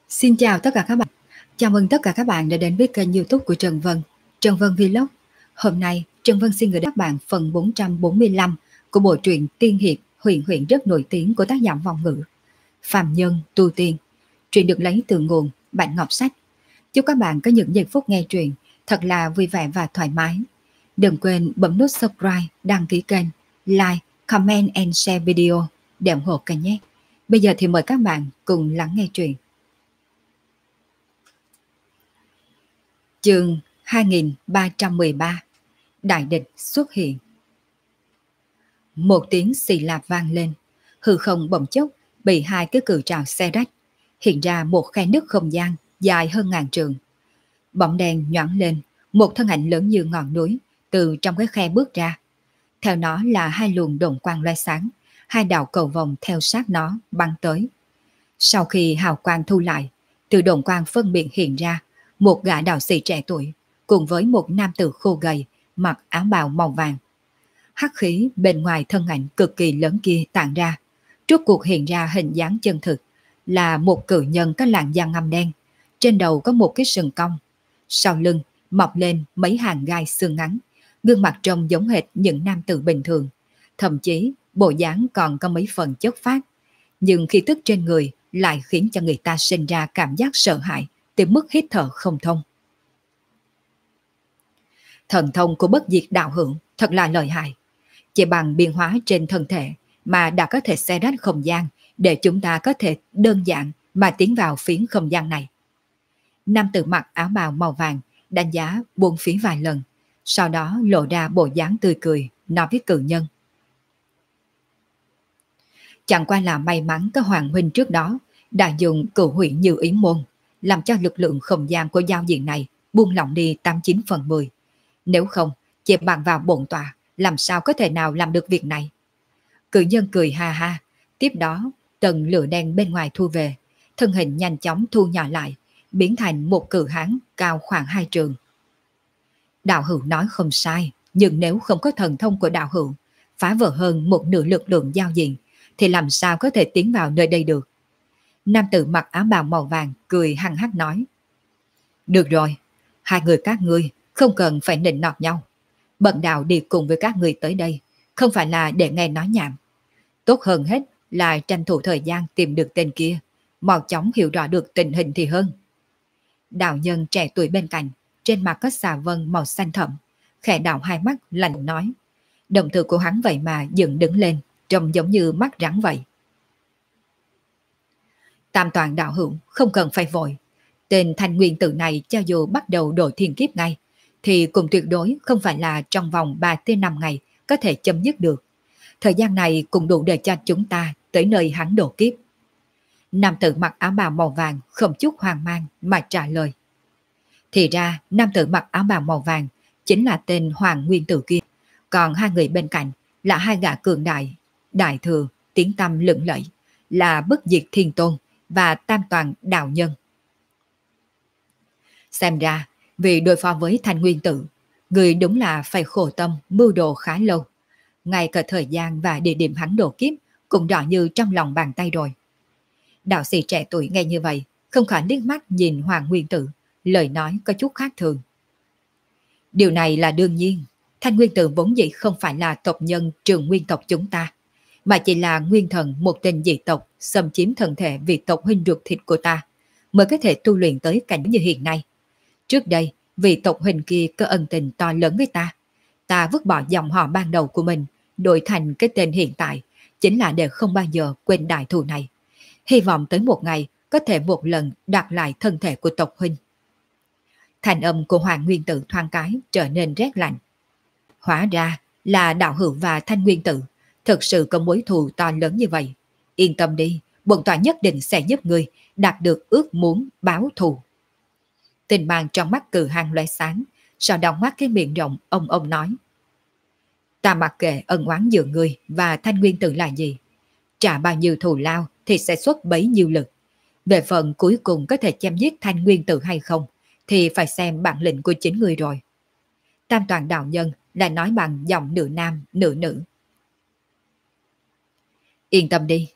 Xin chào tất cả các bạn. Chào mừng tất cả các bạn đã đến với kênh YouTube của Trần Vân, Trần Vân Vlog. Hôm nay, Trần Vân xin gửi đến các bạn phần 445 của bộ truyện tiên hiệp huyền huyền rất nổi tiếng của tác giả Vong Ngữ, Phàm Nhân Tu Tiên. Truyện được lấy từ nguồn Bạn Ngọc Sách. Chúc các bạn có những giây phút nghe truyện thật là vui vẻ và thoải mái. Đừng quên bấm nút subscribe, đăng ký kênh, like, comment and share video để ủng hộ kênh nhé. Bây giờ thì mời các bạn cùng lắng nghe truyện. Chương 2313 Đại địch xuất hiện. Một tiếng xì lạp vang lên, hư không bỗng chốc bị hai cái cự trào xé rách, hiện ra một khe nứt không gian dài hơn ngàn trượng. Bóng đèn nhoáng lên, một thân ảnh lớn như ngọn núi từ trong cái khe bước ra. Theo nó là hai luồng độn quang loe sáng, hai đạo cầu vồng theo sát nó băng tới. Sau khi hào quang thu lại, từ độn quang phân biệt hiện ra một gã đạo sĩ trẻ tuổi cùng với một nam tử khô gầy mặc áo bào màu vàng. Hắc khí bên ngoài thân ảnh cực kỳ lớn kia tản ra, rốt cuộc hiện ra hình dáng chân thực là một cự nhân có làn da ngăm đen, trên đầu có một cái sừng cong, sau lưng mọc lên mấy hàng gai xương ngắn, gương mặt trông giống hệt những nam tử bình thường, thậm chí bộ dáng còn có mấy phần chất phác, nhưng khí tức trên người lại khiến cho người ta sinh ra cảm giác sợ hãi tới mức hít thở không thông. Thần thông của bất diệt đạo hữu thật là lợi hại, chỉ bằng biến hóa trên thân thể mà đã có thể xé rách không gian để chúng ta có thể đơn giản mà tiến vào phiến không gian này. Nam tử mặc áo bào màu vàng đánh giá buông phía vài lần, sau đó lộ ra bộ dáng tươi cười, nói với cự nhân. Chẳng qua là may mắn có Hoàng huynh trước đó đã dùng cửu hủy như ý môn, làm cho lực lượng không gian của giao diện này buông lỏng đi 89/10. Nếu không, chỉ bằng vào bổn tọa, làm sao có thể nào làm được việc này? Cự nhân cười ha ha, tiếp đó tầng lửa đen bên ngoài thu về, thân hình nhanh chóng thu nhỏ lại, biến thành một cự hán cao khoảng 2 trượng. Đạo hữu nói không sai, nhưng nếu không có thần thông của đạo hữu, phá vỡ hơn một nửa lực lượng giao diện, thì làm sao có thể tiến vào nơi đây được? Nam tử mặc áo bào màu vàng cười hăng hắc nói. Được rồi, hai người các ngươi không cần phải nịnh nọt nhau. Bần đạo đi cùng với các ngươi tới đây, không phải là để nghe nói nhảm. Tốt hơn hết là tranh thủ thời gian tìm được tên kia, mau chóng hiểu rõ được tình hình thì hơn. Đạo nhân trẻ tuổi bên cạnh, trên mặt có xà vân màu xanh thẫm, khẽ đảo hai mắt lạnh nói. Đồng tử của hắn vậy mà dựng đứng lên, trông giống như mắt rắn vậy. Tam toàn đạo hữu không cần phải vội. Tên thanh nguyên tử này cho dù bắt đầu đổi thiên kiếp ngay, thì cũng tuyệt đối không phải là trong vòng 3-5 ngày có thể chấm dứt được. Thời gian này cũng đủ để cho chúng ta tới nơi hắn đổ kiếp. Nam tử mặc áo bào màu vàng không chút hoang mang mà trả lời. Thì ra nam tử mặc áo bào màu vàng chính là tên Hoàng Nguyên Tử kia, còn hai người bên cạnh là hai gã cường đại, Đại Thừa, tiếng tăm lừng lẫy, là Bất Diệt Thiên Tôn và Tam Toàn Đạo Nhân. Xem ra, vì đối phó với Thanh Nguyên Tử, người đúng là phải khổ tâm mưu đồ khá lâu. Ngay cả thời gian và địa điểm hắn đổ kiếp cũng rõ như trong lòng bàn tay rồi. Đạo sĩ trẻ tuổi nghe như vậy, không khỏi liếc mắt nhìn Hoàng Nguyên Tử, lời nói có chút khác thường. Điều này là đương nhiên, Thanh Nguyên Tử vốn dĩ không phải là tộc nhân Trường Nguyên tộc chúng ta, mà chỉ là nguyên thần một tên dị tộc xâm chiếm thân thể vì tộc huynh ruột thịt của ta, mới có thể tu luyện tới cảnh như hiện nay. Trước đây, vì tộc huynh kia có ân tình to lớn với ta vứt bỏ dòng họ ban đầu của mình, đổi thành cái tên hiện tại, chính là để không bao giờ quên đại thù này. Hy vọng tới một ngày có thể một lần đoạt lại thân thể của tộc huynh. Thành âm của Hoàng Nguyên Tử thoáng cái trở nên rét lạnh. Hóa ra là đạo hữu và Thanh Nguyên Tử thực sự có mối thù to lớn như vậy. Yên tâm đi, bổn tọa nhất định sẽ giúp người đạt được ước muốn báo thù. Tình mang trong mắt cự hăng lóe sáng, sau đó ngoác cái miệng rộng ông nói. Ta mặc kệ ân oán giữa người và Thanh Nguyên Tử là gì. Trả bao nhiêu thù lao thì sẽ xuất bấy nhiêu lực. Về phần cuối cùng có thể chém giết Thanh Nguyên Tử hay không, thì phải xem bản lĩnh của chính người rồi. Tam Toàn đạo nhân lại nói bằng giọng nửa nam nửa nữ. Yên tâm đi,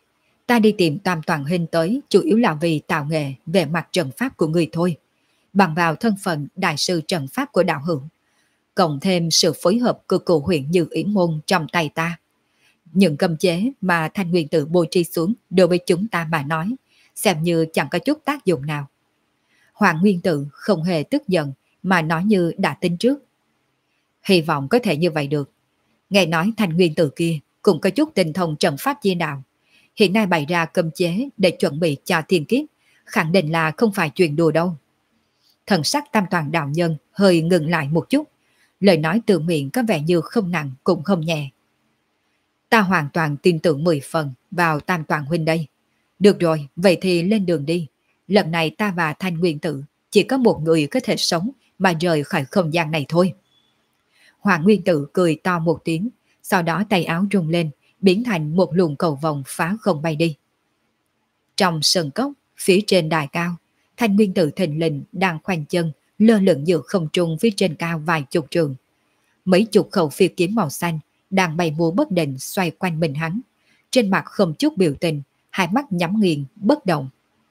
Ta đi tìm Tam Toàn Huynh tới chủ yếu là vì tạo nghệ về mặt trận pháp của người thôi. Bằng vào thân phận đại sư trận pháp của đạo hữu, cộng thêm sự phối hợp của cụ huyện Như Yến Môn trong tay ta. Những cấm chế mà Thanh Nguyên Tử bố trí xuống đối với chúng ta mà nói, xem như chẳng có chút tác dụng nào. Hoàng Nguyên Tử không hề tức giận mà nói như đã tính trước. Hy vọng có thể như vậy được. Nghe nói Thanh Nguyên Tử kia cũng có chút tinh thông trận pháp chi đạo. Hiện nay bày ra cấm chế để chuẩn bị cho thiên kiếp, khẳng định là không phải chuyện đùa đâu. Thần sắc Tam Toàn đạo nhân hơi ngừng lại một chút, lời nói từ miệng có vẻ như không nặng cũng không nhẹ. Ta hoàn toàn tin tưởng 10 phần vào Tam Toàn huynh đây. Được rồi, vậy thì lên đường đi. Lần này ta và Thanh Nguyên Tử chỉ có một người có thể sống mà rời khỏi không gian này thôi. Hoàng Nguyên Tử cười to một tiếng, sau đó tay áo rung lên, biến thành một luồng cầu vồng phá không bay đi. Trong sân cốc, phía trên đài cao, Thanh Nguyên Tử thình lình đang khoanh chân, lơ lửng giữa không trung phía trên cao vài chục trường. Mấy chục khẩu phi kiếm màu xanh đang bay múa bất định xoay quanh mình hắn. Trên mặt không chút biểu tình, hai mắt nhắm nghiền, bất động.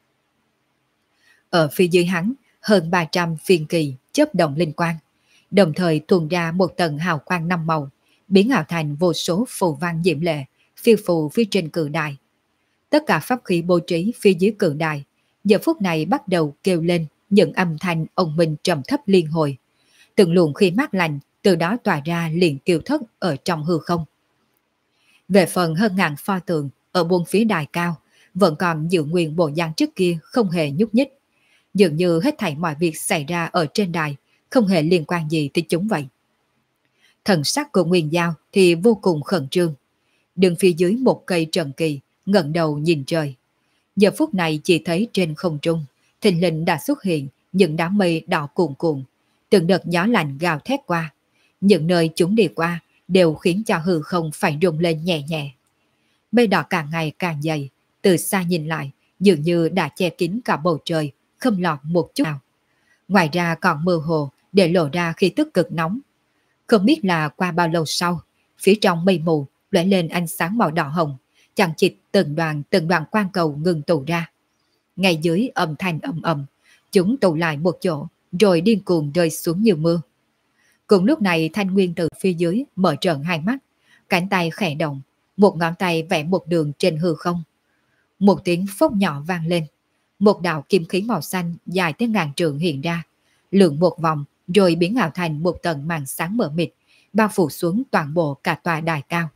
Ở phía dưới hắn, hơn 300 phiên kỳ chớp động linh quang, đồng thời tuôn ra một tầng hào quang năm màu, biến ảo thành vô số phù văn diễm lệ, phiêu phù phía trên cự đài. Tất cả pháp khí bố trí phía dưới cự đài, giờ phút này bắt đầu kêu lên những âm thanh ông minh trầm thấp liên hồi. Từng luồng khí mát lạnh từ đó tỏa ra liền tiêu thất ở trong hư không. Về phần hơn ngàn pho tượng ở buông phía đài cao, vẫn còn giữ nguyên bộ dáng trước kia không hề nhúc nhích. Dường như hết thảy mọi việc xảy ra ở trên đài không hề liên quan gì tới chúng vậy. Thần sắc của Nguyên Giao thì vô cùng khẩn trương. Đứng phía dưới một cây trần kỳ, ngẩng đầu nhìn trời. Giờ phút này chỉ thấy trên không trung, thình lình đã xuất hiện những đám mây đỏ cuồn cuộn, từng đợt gió lạnh gào thét qua. Những nơi chúng đi qua đều khiến cho hư không phải rung lên nhẹ nhẹ. Mây đỏ càng ngày càng dày, từ xa nhìn lại dường như đã che kín cả bầu trời, không lọt một chút nào. Ngoài ra còn mơ hồ để lộ ra khí tức cực nóng. Không biết là qua bao lâu sau, phía trong mây mù lóe lên ánh sáng màu đỏ hồng, chằng chịt từng đoàn quang cầu ngừng tụ ra. Ngay dưới âm thanh ầm ầm, chúng tụ lại một chỗ, rồi điên cuồng rơi xuống như mưa. Cùng lúc này Thanh Nguyên từ phía dưới mở trợn hai mắt, cánh tay khẽ động, một ngón tay vẽ một đường trên hư không. Một tiếng phốc nhỏ vang lên, một đạo kim khí màu xanh dài tới ngàn trượng hiện ra, lượn một vòng rồi biến ảo thành một tầng màn sáng mờ mịt, bao phủ xuống toàn bộ cả tòa đài cao.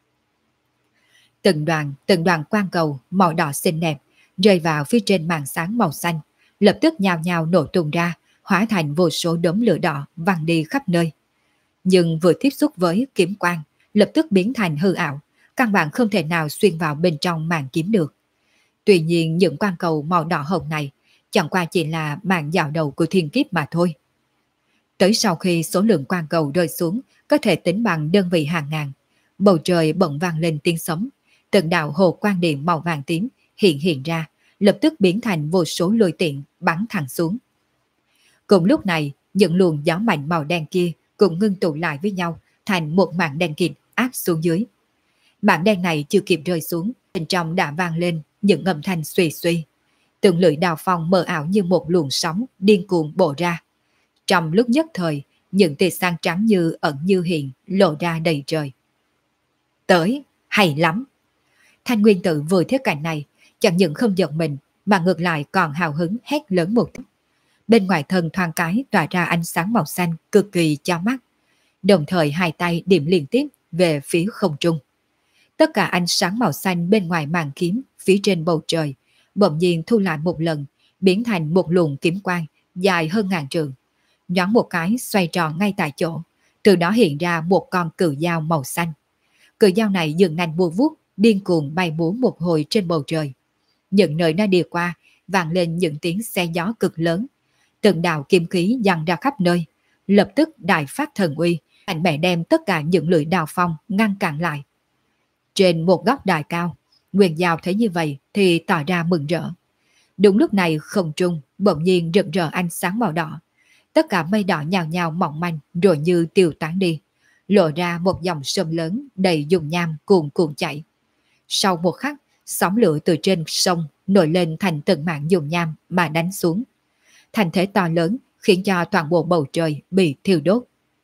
Từng đoàn quang cầu màu đỏ xinh đẹp rơi vào phía trên màn sáng màu xanh, lập tức nhào nhào nổ tung ra, hóa thành vô số đốm lửa đỏ văng đi khắp nơi. Nhưng vừa tiếp xúc với kiếm quang, lập tức biến thành hư ảo, căn bản không thể nào xuyên vào bên trong màn kiếm được. Tuy nhiên những quang cầu màu đỏ hồng này chẳng qua chỉ là màn dạo đầu của thiên kiếp mà thôi. Tới sau khi số lượng quang cầu rơi xuống có thể tính bằng đơn vị hàng ngàn, bầu trời bỗng vang lên tiếng sấm, từng đạo hồ quang điện màu vàng tím hiện ra, lập tức biến thành vô số lôi tiện bắn thẳng xuống. Cùng lúc này, những luồng gió mạnh màu đen kia cũng ngưng tụ lại với nhau thành một mảng đen kịt áp xuống dưới. Mảng đen này chưa kịp rơi xuống, bên trong đã vang lên những âm thanh suy suy. Từng lưỡi đào phong mờ ảo như một luồng sóng điên cuồng bổ ra. Trong lúc nhất thời, những tia sáng trắng như ẩn như hiện lộ ra đầy trời. Tới, hay lắm! Thanh Nguyên Tử vừa thấy cảnh này, chẳng những không giật mình mà ngược lại còn hào hứng hét lớn một tiếng. Bên ngoài thân thoáng cái tỏa ra ánh sáng màu xanh cực kỳ cho mắt. Đồng thời hai tay điểm liên tiếp về phía không trung. Tất cả ánh sáng màu xanh bên ngoài màn kiếm phía trên bầu trời bỗng nhiên thu lại một lần, biến thành một luồng kiếm quang dài hơn ngàn trượng. Nhoáng một cái xoay tròn ngay tại chỗ, từ đó hiện ra một con cự dao màu xanh. Cự dao này dừng nành bùa vuốt, điên cuồng bay múa một hồi trên bầu trời. Những nơi nó đi qua vang lên những tiếng xe gió cực lớn, từng đạo kim khí giăng ra khắp nơi, lập tức đại phát thần uy, mạnh mẽ đem tất cả những lưỡi đào phong ngăn cản lại. Trên một góc đài cao, Nguyên Giao thấy như vậy thì tỏ ra mừng rỡ. Đúng lúc này không trung bỗng nhiên rực rỡ ánh sáng màu đỏ, tất cả mây đỏ nhào nhào mỏng manh rồi như tiêu tán đi, lộ ra một dòng sông lớn đầy dung nham cuồn cuộn chảy. Sau một khắc, Sóng lửa từ trên sông nổi lên thành từng mảng dùng nham mà đánh xuống. Thành thế to lớn khiến cho toàn bộ bầu trời bị thiêu đốt.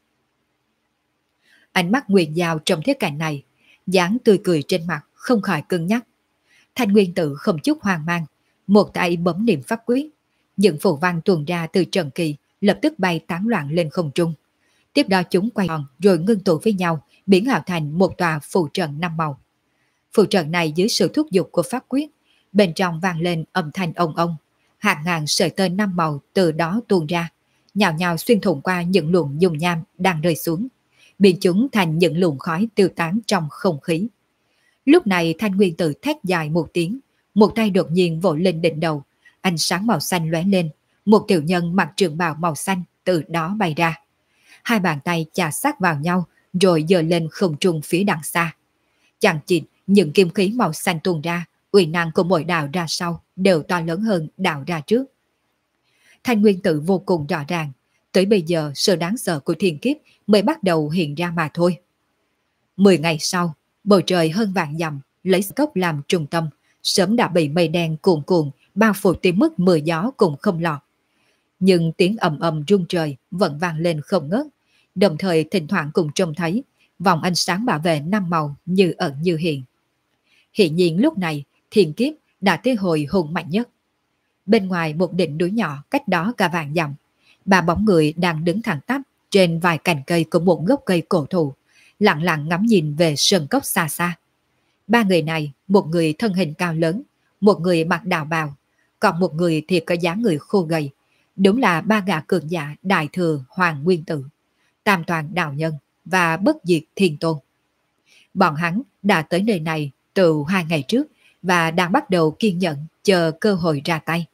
Ánh mắt Nguyên Giao trong thế cảnh này, dáng tươi cười trên mặt không khỏi cứng nhắc. Thanh Nguyên Tử không chút hoang mang, một tay bấm niệm pháp quyết, những phù văn tuôn ra từ trận kỳ lập tức bay tán loạn lên không trung. Tiếp đó chúng quay tròn rồi ngưng tụ với nhau, biến ảo thành một tòa phù trận 5 màu. Phù trận này dưới sự thúc giục của pháp quyết, bên trong vang lên âm thanh ông ông, hàng ngàn sợi tơ 5 màu từ đó tuôn ra, nhào nhào xuyên thủng qua những luồng dung nham đang rơi xuống, biến chúng thành những luồng khói tiêu tán trong không khí. Lúc này Thanh Nguyên Tử thét dài một tiếng, một tay đột nhiên vỗ lên đỉnh đầu, ánh sáng màu xanh lóe lên, một tiểu nhân mặc trường bào màu xanh từ đó bay ra. Hai bàn tay chà sát vào nhau rồi giơ lên không trung phía đằng xa. Chằng chịt những kim khí màu xanh tuôn ra, uy năng của mỗi đạo ra sau đều to lớn hơn đạo ra trước. Thanh Nguyên Tử vô cùng rõ ràng, tới bây giờ sự đáng sợ của thiên kiếp mới bắt đầu hiện ra mà thôi. 10 ngày sau, bầu trời hơn vạn dặm, lấy cốc làm trung tâm, sớm đã bị mây đen cuồn cuộn bao phủ tới mức mưa gió cũng không lọt. Nhưng tiếng ầm ầm rung trời vẫn vang lên không ngớt, đồng thời thỉnh thoảng cũng trông thấy vòng ánh sáng bảo vệ 5 màu như ẩn như hiện. Hiện nhiên lúc này thiên kiếp đã tới hồi hùng mạnh nhất. Bên ngoài một đỉnh núi nhỏ cách đó cả vạn dặm, ba bóng người đang đứng thẳng tắp trên vài cành cây của một gốc cây cổ thụ, lặng lặng ngắm nhìn về sơn cốc xa xa. Ba người này, một người thân hình cao lớn, một người mặc đạo bào, còn một người thì có dáng người khô gầy, đúng là ba gã cường giả đại thừa Hoàng Nguyên Tử, Tam Toàn Đạo Nhân và Bất Diệt Thiên Tôn. Bọn hắn đã tới nơi này từ 2 ngày trước và đang bắt đầu kiên nhẫn chờ cơ hội ra tay.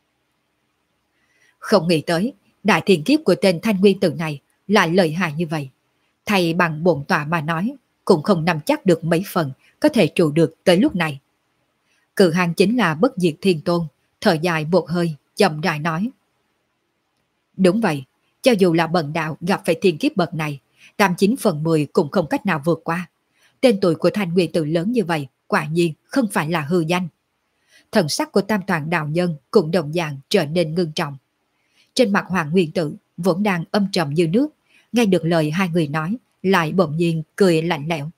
Không nghĩ tới, đại thiên kiếp của tên Thanh Nguyên Tử này lại lợi hại như vậy. Thầy bằng bổn tọa mà nói, cũng không nắm chắc được mấy phần có thể trụ được tới lúc này. Cự hàng chính là Bất Diệt Thiên Tôn, thở dài một hơi, chậm rãi nói. Đúng vậy, cho dù là bần đạo gặp phải thiên kiếp bậc này, 89/10 cũng không cách nào vượt qua. Tên tuổi của Thanh Nguyên Tử lớn như vậy, quả nhiên không phải là hư danh. Thần sắc của Tam Toàn Đạo Nhân cũng đồng dạng trở nên ngưng trọng. Trên mặt Hoàng Nguyên Tử vốn đang âm trầm như nước, nghe được lời hai người nói, lại bỗng nhiên cười lạnh lẽo.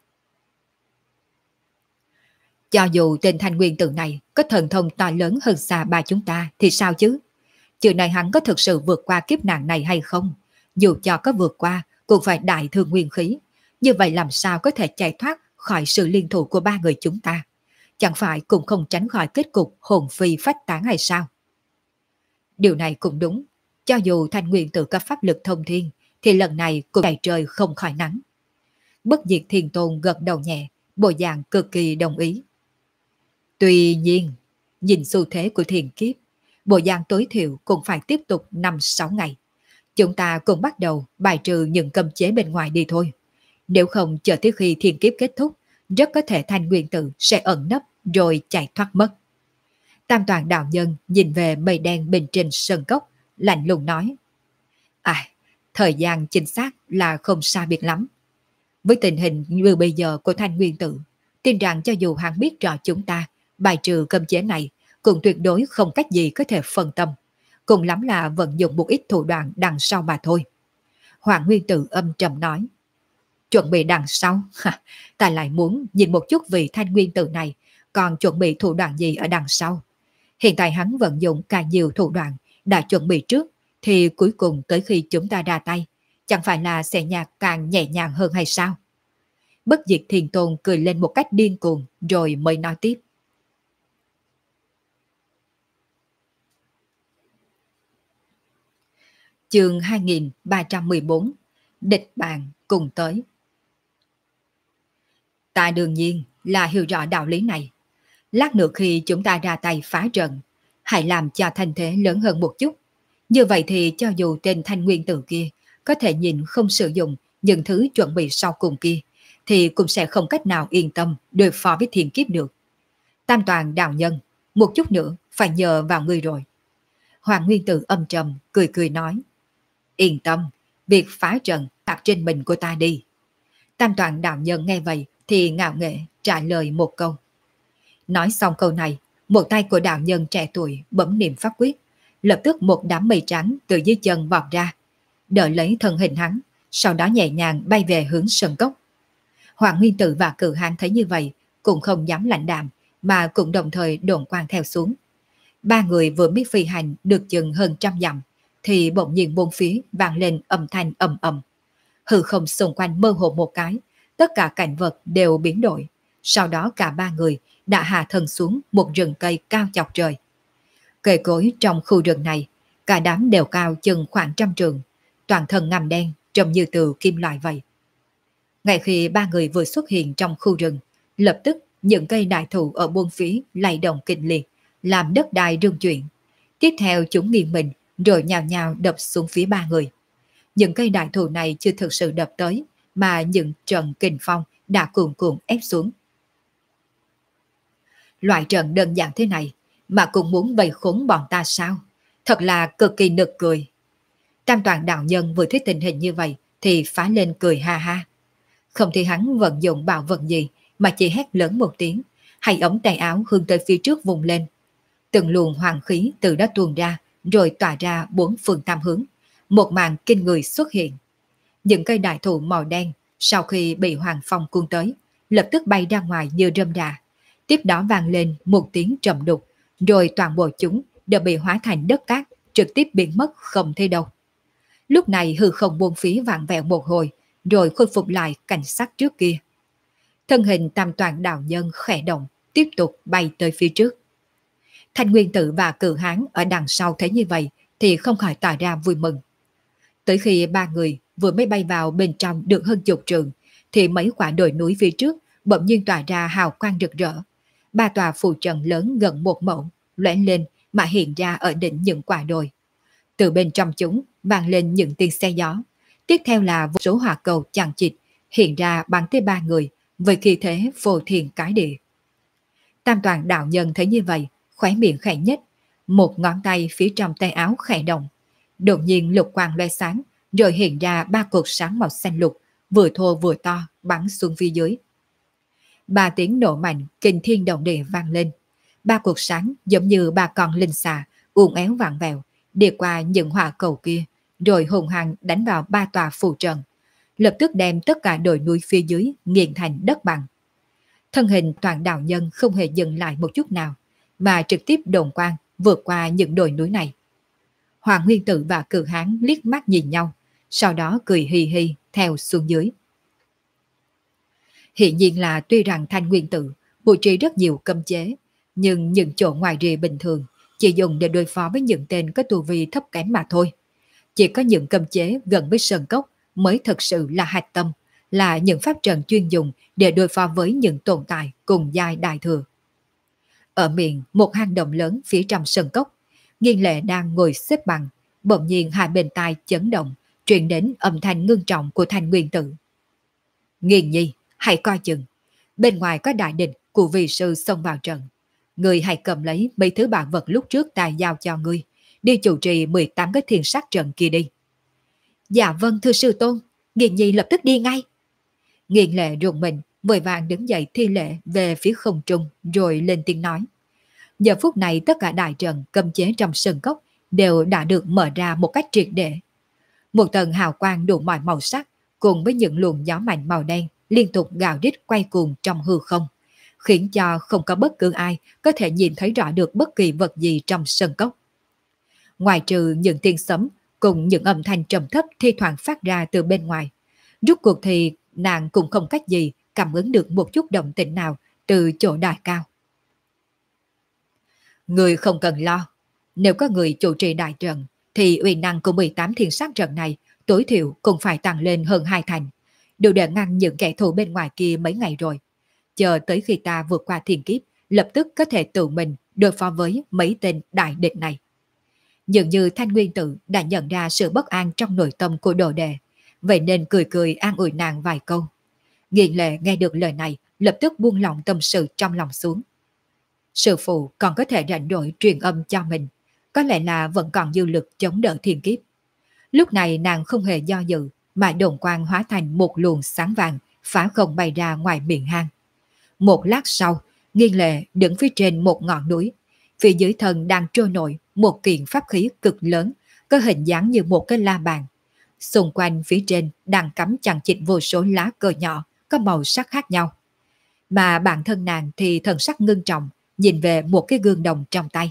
Cho dù tên Thanh Nguyên Tử này có thần thông to lớn hơn xa ba chúng ta thì sao chứ? Chuyện này hắn có thực sự vượt qua kiếp nạn này hay không? Dù cho có vượt qua cũng phải đại thương nguyên khí. Như vậy làm sao có thể chạy thoát khỏi sự liên thủ của ba người chúng ta? Chẳng phải cũng không tránh khỏi kết cục hồn phi phách tán hay sao? Điều này cũng đúng. Cho dù Thanh Nguyên Tử có pháp lực thông thiên thì lần này cũng đầy trời không khỏi nắng. Bất Diệt Thiên Tôn gật đầu nhẹ, bộ dạng cực kỳ đồng ý. Tuy nhiên, nhìn xu thế của thiên kiếp, bộ dạng tối thiểu cũng phải tiếp tục 5-6 ngày. Chúng ta cùng bắt đầu bài trừ những cấm chế bên ngoài đi thôi. Nếu không chờ tới khi thiên kiếp kết thúc, rất có thể Thanh Nguyên Tử sẽ ẩn nấp rồi chạy thoát mất. Tam Toàn Đạo Nhân nhìn về mây đen bên trên sơn cốc, lạnh lùng nói. Thời gian chính xác là không xa biệt lắm. Với tình hình như bây giờ của Thanh Nguyên Tử, tin rằng cho dù hắn biết rõ chúng ta bài trừ cấm chế này, cũng tuyệt đối không cách gì có thể phân tâm. Cùng lắm là vận dụng một ít thủ đoạn đằng sau mà thôi. Hoàng Nguyên Tử âm trầm nói. Chuẩn bị đằng sau? Ta lại muốn nhìn một chút vị Thanh Nguyên Tử này, còn chuẩn bị thủ đoạn gì ở đằng sau? Hiện tại hắn vận dụng càng nhiều thủ đoạn đã chuẩn bị trước, thì cuối cùng tới khi chúng ta ra tay, chẳng phải là sẽ càng nhẹ nhàng hơn hay sao? Bất Diệt Thiên Tôn cười lên một cách điên cuồng rồi mới nói tiếp. Chương 2314, Địch bạn cùng tới. Ta đương nhiên là hiểu rõ đạo lý này. Lát nữa khi chúng ta ra tay phá trận, hãy làm cho thành thế lớn hơn một chút. Như vậy thì cho dù tên Thanh Nguyên Tử kia có thể nhìn không sử dụng những thứ chuẩn bị sau cùng kia, thì cũng sẽ không cách nào yên tâm đối phó với thiên kiếp được. Tam Toàn Đạo Nhân, một chút nữa phải nhờ vào ngươi rồi. Hoàng Nguyên Tử âm trầm cười cười nói. Yên tâm, việc phá trận đặt trên mình của ta đi. Tam Toàn Đạo Nhân nghe vậy thì ngạo nghễ trả lời một câu. Nói xong câu này, một tay của đạo nhân trẻ tuổi bấm niệm pháp quyết, lập tức một đám mây trắng từ dưới chân vọt ra, đỡ lấy thân hình hắn, sau đó nhẹ nhàng bay về hướng sơn cốc. Hoàng Nguyên Tử và Cự Hán thấy như vậy, cũng không dám lãnh đạm, mà cũng đồng thời độn quang theo xuống. Ba người vừa mới phi hành được chừng hơn trăm dặm, thì bỗng nhiên bốn phía vang lên âm thanh ầm ầm. Hư không xung quanh mơ hồ một cái, tất cả cảnh vật đều biến đổi. Sau đó cả ba người đã hạ thân xuống một rừng cây cao chọc trời. Cây cối trong khu rừng này, cả đám đều cao chừng khoảng trăm trường, toàn thân ngăm đen, trông như từ kim loại vậy. Ngay khi ba người vừa xuất hiện trong khu rừng, lập tức những cây đại thụ ở buôn phía lay động kịch liệt, làm đất đai rung chuyển. Tiếp theo chúng nghiêng mình, rồi nhào nhào đập xuống phía ba người. Những cây đại thụ này chưa thực sự đập tới, mà những trận kình phong đã cuồn cuộn ép xuống. Loại trận đơn giản thế này mà cũng muốn vây khốn bọn ta sao? Thật là cực kỳ nực cười. Tam Toàn đạo nhân vừa thấy tình hình như vậy thì phá lên cười ha ha. Không thì hắn vận dụng bảo vật gì mà chỉ hét lớn một tiếng, hay ống tay áo hướng tới phía trước vùng lên. Từng luồng hoàng khí từ đó tuôn ra, rồi tỏa ra bốn phương tam hướng. Một màn kinh người xuất hiện. Những cây đại thụ màu đen sau khi bị hoàng phong cuốn tới, lập tức bay ra ngoài như rơm rạ. Tiếp đó vang lên một tiếng trầm đục, rồi toàn bộ chúng đều bị hóa thành đất cát, trực tiếp biến mất không thấy đâu. Lúc này hư không buông phía vạn vẹo một hồi, rồi khôi phục lại cảnh sắc trước kia. Thân hình Tam Toàn đạo nhân khẽ động, tiếp tục bay tới phía trước. Thanh Nguyên Tử và Cự Hán ở đằng sau thấy như vậy thì không khỏi tỏ ra vui mừng. Tới khi ba người vừa mới bay vào bên trong được hơn chục trường, thì mấy quả đồi núi phía trước bỗng nhiên tỏa ra hào quang rực rỡ. Ba tòa phù trận lớn gần một mẫu lóe lên mà hiện ra ở đỉnh những quả đồi. Từ bên trong chúng vang lên những tiếng xe gió. Tiếp theo là vô số hỏa cầu chằng chịt hiện ra bắn tới ba người với khí thế phô thiên cái địa. Tam Toàn đạo nhân thấy như vậy, khóe miệng khẽ nhếch, một ngón tay phía trong tay áo khẽ động. Đột nhiên lục quang loe sáng, rồi hiện ra ba cột sáng màu xanh lục, vừa thô vừa to, bắn xuống phía dưới. Ba tiếng nổ mạnh, kinh thiên động địa vang lên. Ba cột sáng giống như ba con linh xà, uốn éo vặn vẹo, đi qua những hỏa cầu kia, rồi hùng hăng đánh vào ba tòa phù trận, lập tức đem tất cả đồi núi phía dưới nghiền thành đất bằng. Thân hình Toàn đạo nhân không hề dừng lại một chút nào, mà trực tiếp đồn quang vượt qua những đồi núi này. Hoàng Nguyên Tử và Cự Hán liếc mắt nhìn nhau, sau đó cười hì hì theo xuống dưới. Hiện nhiên là tuy rằng Thanh Nguyên Tử bố trí rất nhiều cấm chế, nhưng những chỗ ngoài rìa bình thường chỉ dùng để đối phó với những tên có tu vi thấp kém mà thôi. Chỉ có những cấm chế gần với sơn cốc mới thực sự là hạch tâm, là những pháp trận chuyên dùng để đối phó với những tồn tại cùng giai đại thừa. Ở miệng một hang động lớn phía trong sơn cốc, Nghiên Lệ đang ngồi xếp bằng, bỗng nhiên hai bên tai chấn động, truyền đến âm thanh ngưng trọng của Thanh Nguyên Tử. Nghiên nhi, hãy coi chừng, bên ngoài có đại địch của vị sư xông vào trận. Ngươi hãy cầm lấy mấy thứ bảo vật lúc trước ta giao cho ngươi, đi chủ trì 18 cái thiên sát trận kia đi. Dạ vâng thưa sư tôn, Nghiên nhi lập tức đi ngay. Nghiên Lệ rùng mình, vội vàng đứng dậy thi lễ về phía không trung, rồi lên tiếng nói. Giờ phút này tất cả đại trận cấm chế trong sơn cốc đều đã được mở ra một cách triệt để. Một tầng hào quang đủ mọi màu sắc cùng với những luồng gió mạnh màu đen liên tục gào rít quay cuồng trong hư không, khiến cho không có bất cứ ai có thể nhìn thấy rõ được bất kỳ vật gì trong sơn cốc. Ngoài trừ những tiếng sấm cùng những âm thanh trầm thấp thi thoảng phát ra từ bên ngoài, rút cuộc thì nàng cũng không cách gì cảm ứng được một chút động tĩnh nào từ chỗ đài cao. Người không cần lo, nếu có người chủ trì đại trận thì uy năng của 18 thiên sát trận này tối thiểu cũng phải tăng lên hơn 2 thành, đủ để ngăn những kẻ thù bên ngoài kia mấy ngày rồi. Chờ tới khi ta vượt qua thiên kiếp, lập tức có thể tự mình đối phó với mấy tên đại địch này. Dường như Thanh Nguyên Tử đã nhận ra sự bất an trong nội tâm của đồ đệ, vậy nên cười cười an ủi nàng vài câu. Nghiên Lệ nghe được lời này, lập tức buông lỏng tâm sự trong lòng xuống. Sư phụ còn có thể rảnh rỗi truyền âm cho mình, có lẽ là vẫn còn dư lực chống đỡ thiên kiếp. Lúc này nàng không hề do dự, mà đồn quang hóa thành một luồng sáng vàng phá không bay ra ngoài miệng hang. Một lát sau, Nghiên Lệ đứng phía trên một ngọn núi, phía dưới thân đang trôi nổi một kiện pháp khí cực lớn, có hình dáng như một cái la bàn. Xung quanh phía trên đang cắm chằng chịt vô số lá cờ nhỏ có màu sắc khác nhau. Mà bản thân nàng thì thần sắc ngưng trọng, nhìn về một cái gương đồng trong tay.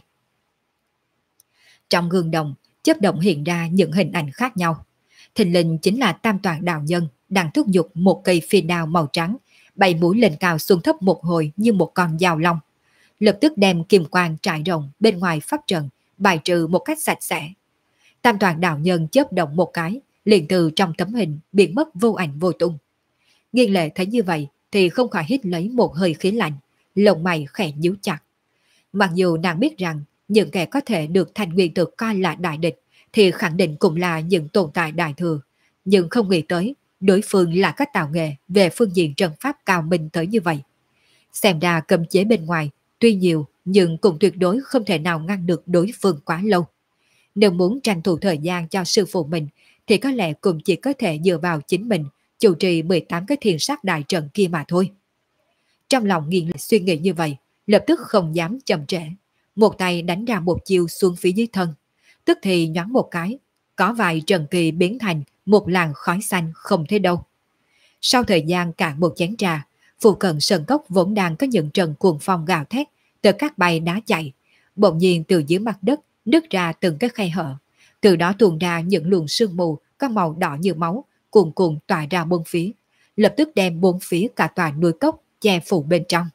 Trong gương đồng, chớp động hiện ra những hình ảnh khác nhau. Thình lình chính là Tam Toàn đạo nhân đang thúc giục một cây phi đao màu trắng, bay mũi lên cao xuống thấp một hồi như một con dao long. Lập tức đem kim quang trải rộng bên ngoài pháp trận, bài trừ một cách sạch sẽ. Tam Toàn đạo nhân chớp động một cái, liền từ trong tấm hình biến mất vô ảnh vô tung. Nghiên Lệ thấy như vậy thì không khỏi hít lấy một hơi khí lạnh, lông mày khẽ nhíu chặt. Mặc dù nàng biết rằng những kẻ có thể được Thanh Nguyên Tử coi là đại địch thì khẳng định cũng là những tồn tại đại thừa, nhưng không nghĩ tới đối phương là các tạo nghệ về phương diện trận pháp cao minh tới như vậy. Xem ra cấm chế bên ngoài tuy nhiều nhưng cũng tuyệt đối không thể nào ngăn được đối phương quá lâu. Nếu muốn tranh thủ thời gian cho sư phụ mình thì có lẽ cũng chỉ có thể dựa vào chính mình chủ trì 18 cái thiền sát đại trận kia mà thôi. Trong lòng Nghiên Lệ suy nghĩ như vậy, lập tức không dám chậm trễ. Một tay đánh ra một chiêu xuống phía dưới thân. Tức thì nhoáng một cái, có vài trần kỳ biến thành một làn khói xanh không thấy đâu. Sau thời gian cạn một chén trà, phụ cận sân cốc vốn đang có những trận cuồng phong gào thét, từ các bay đá chạy. Bỗng nhiên từ dưới mặt đất nứt ra từng cái khe hở. Từ đó tuôn ra những luồng sương mù có màu đỏ như máu, cuồn cuộn tỏa ra bốn phía. Lập tức đem bốn phía cả tòa núi cốc che phủ bên trong.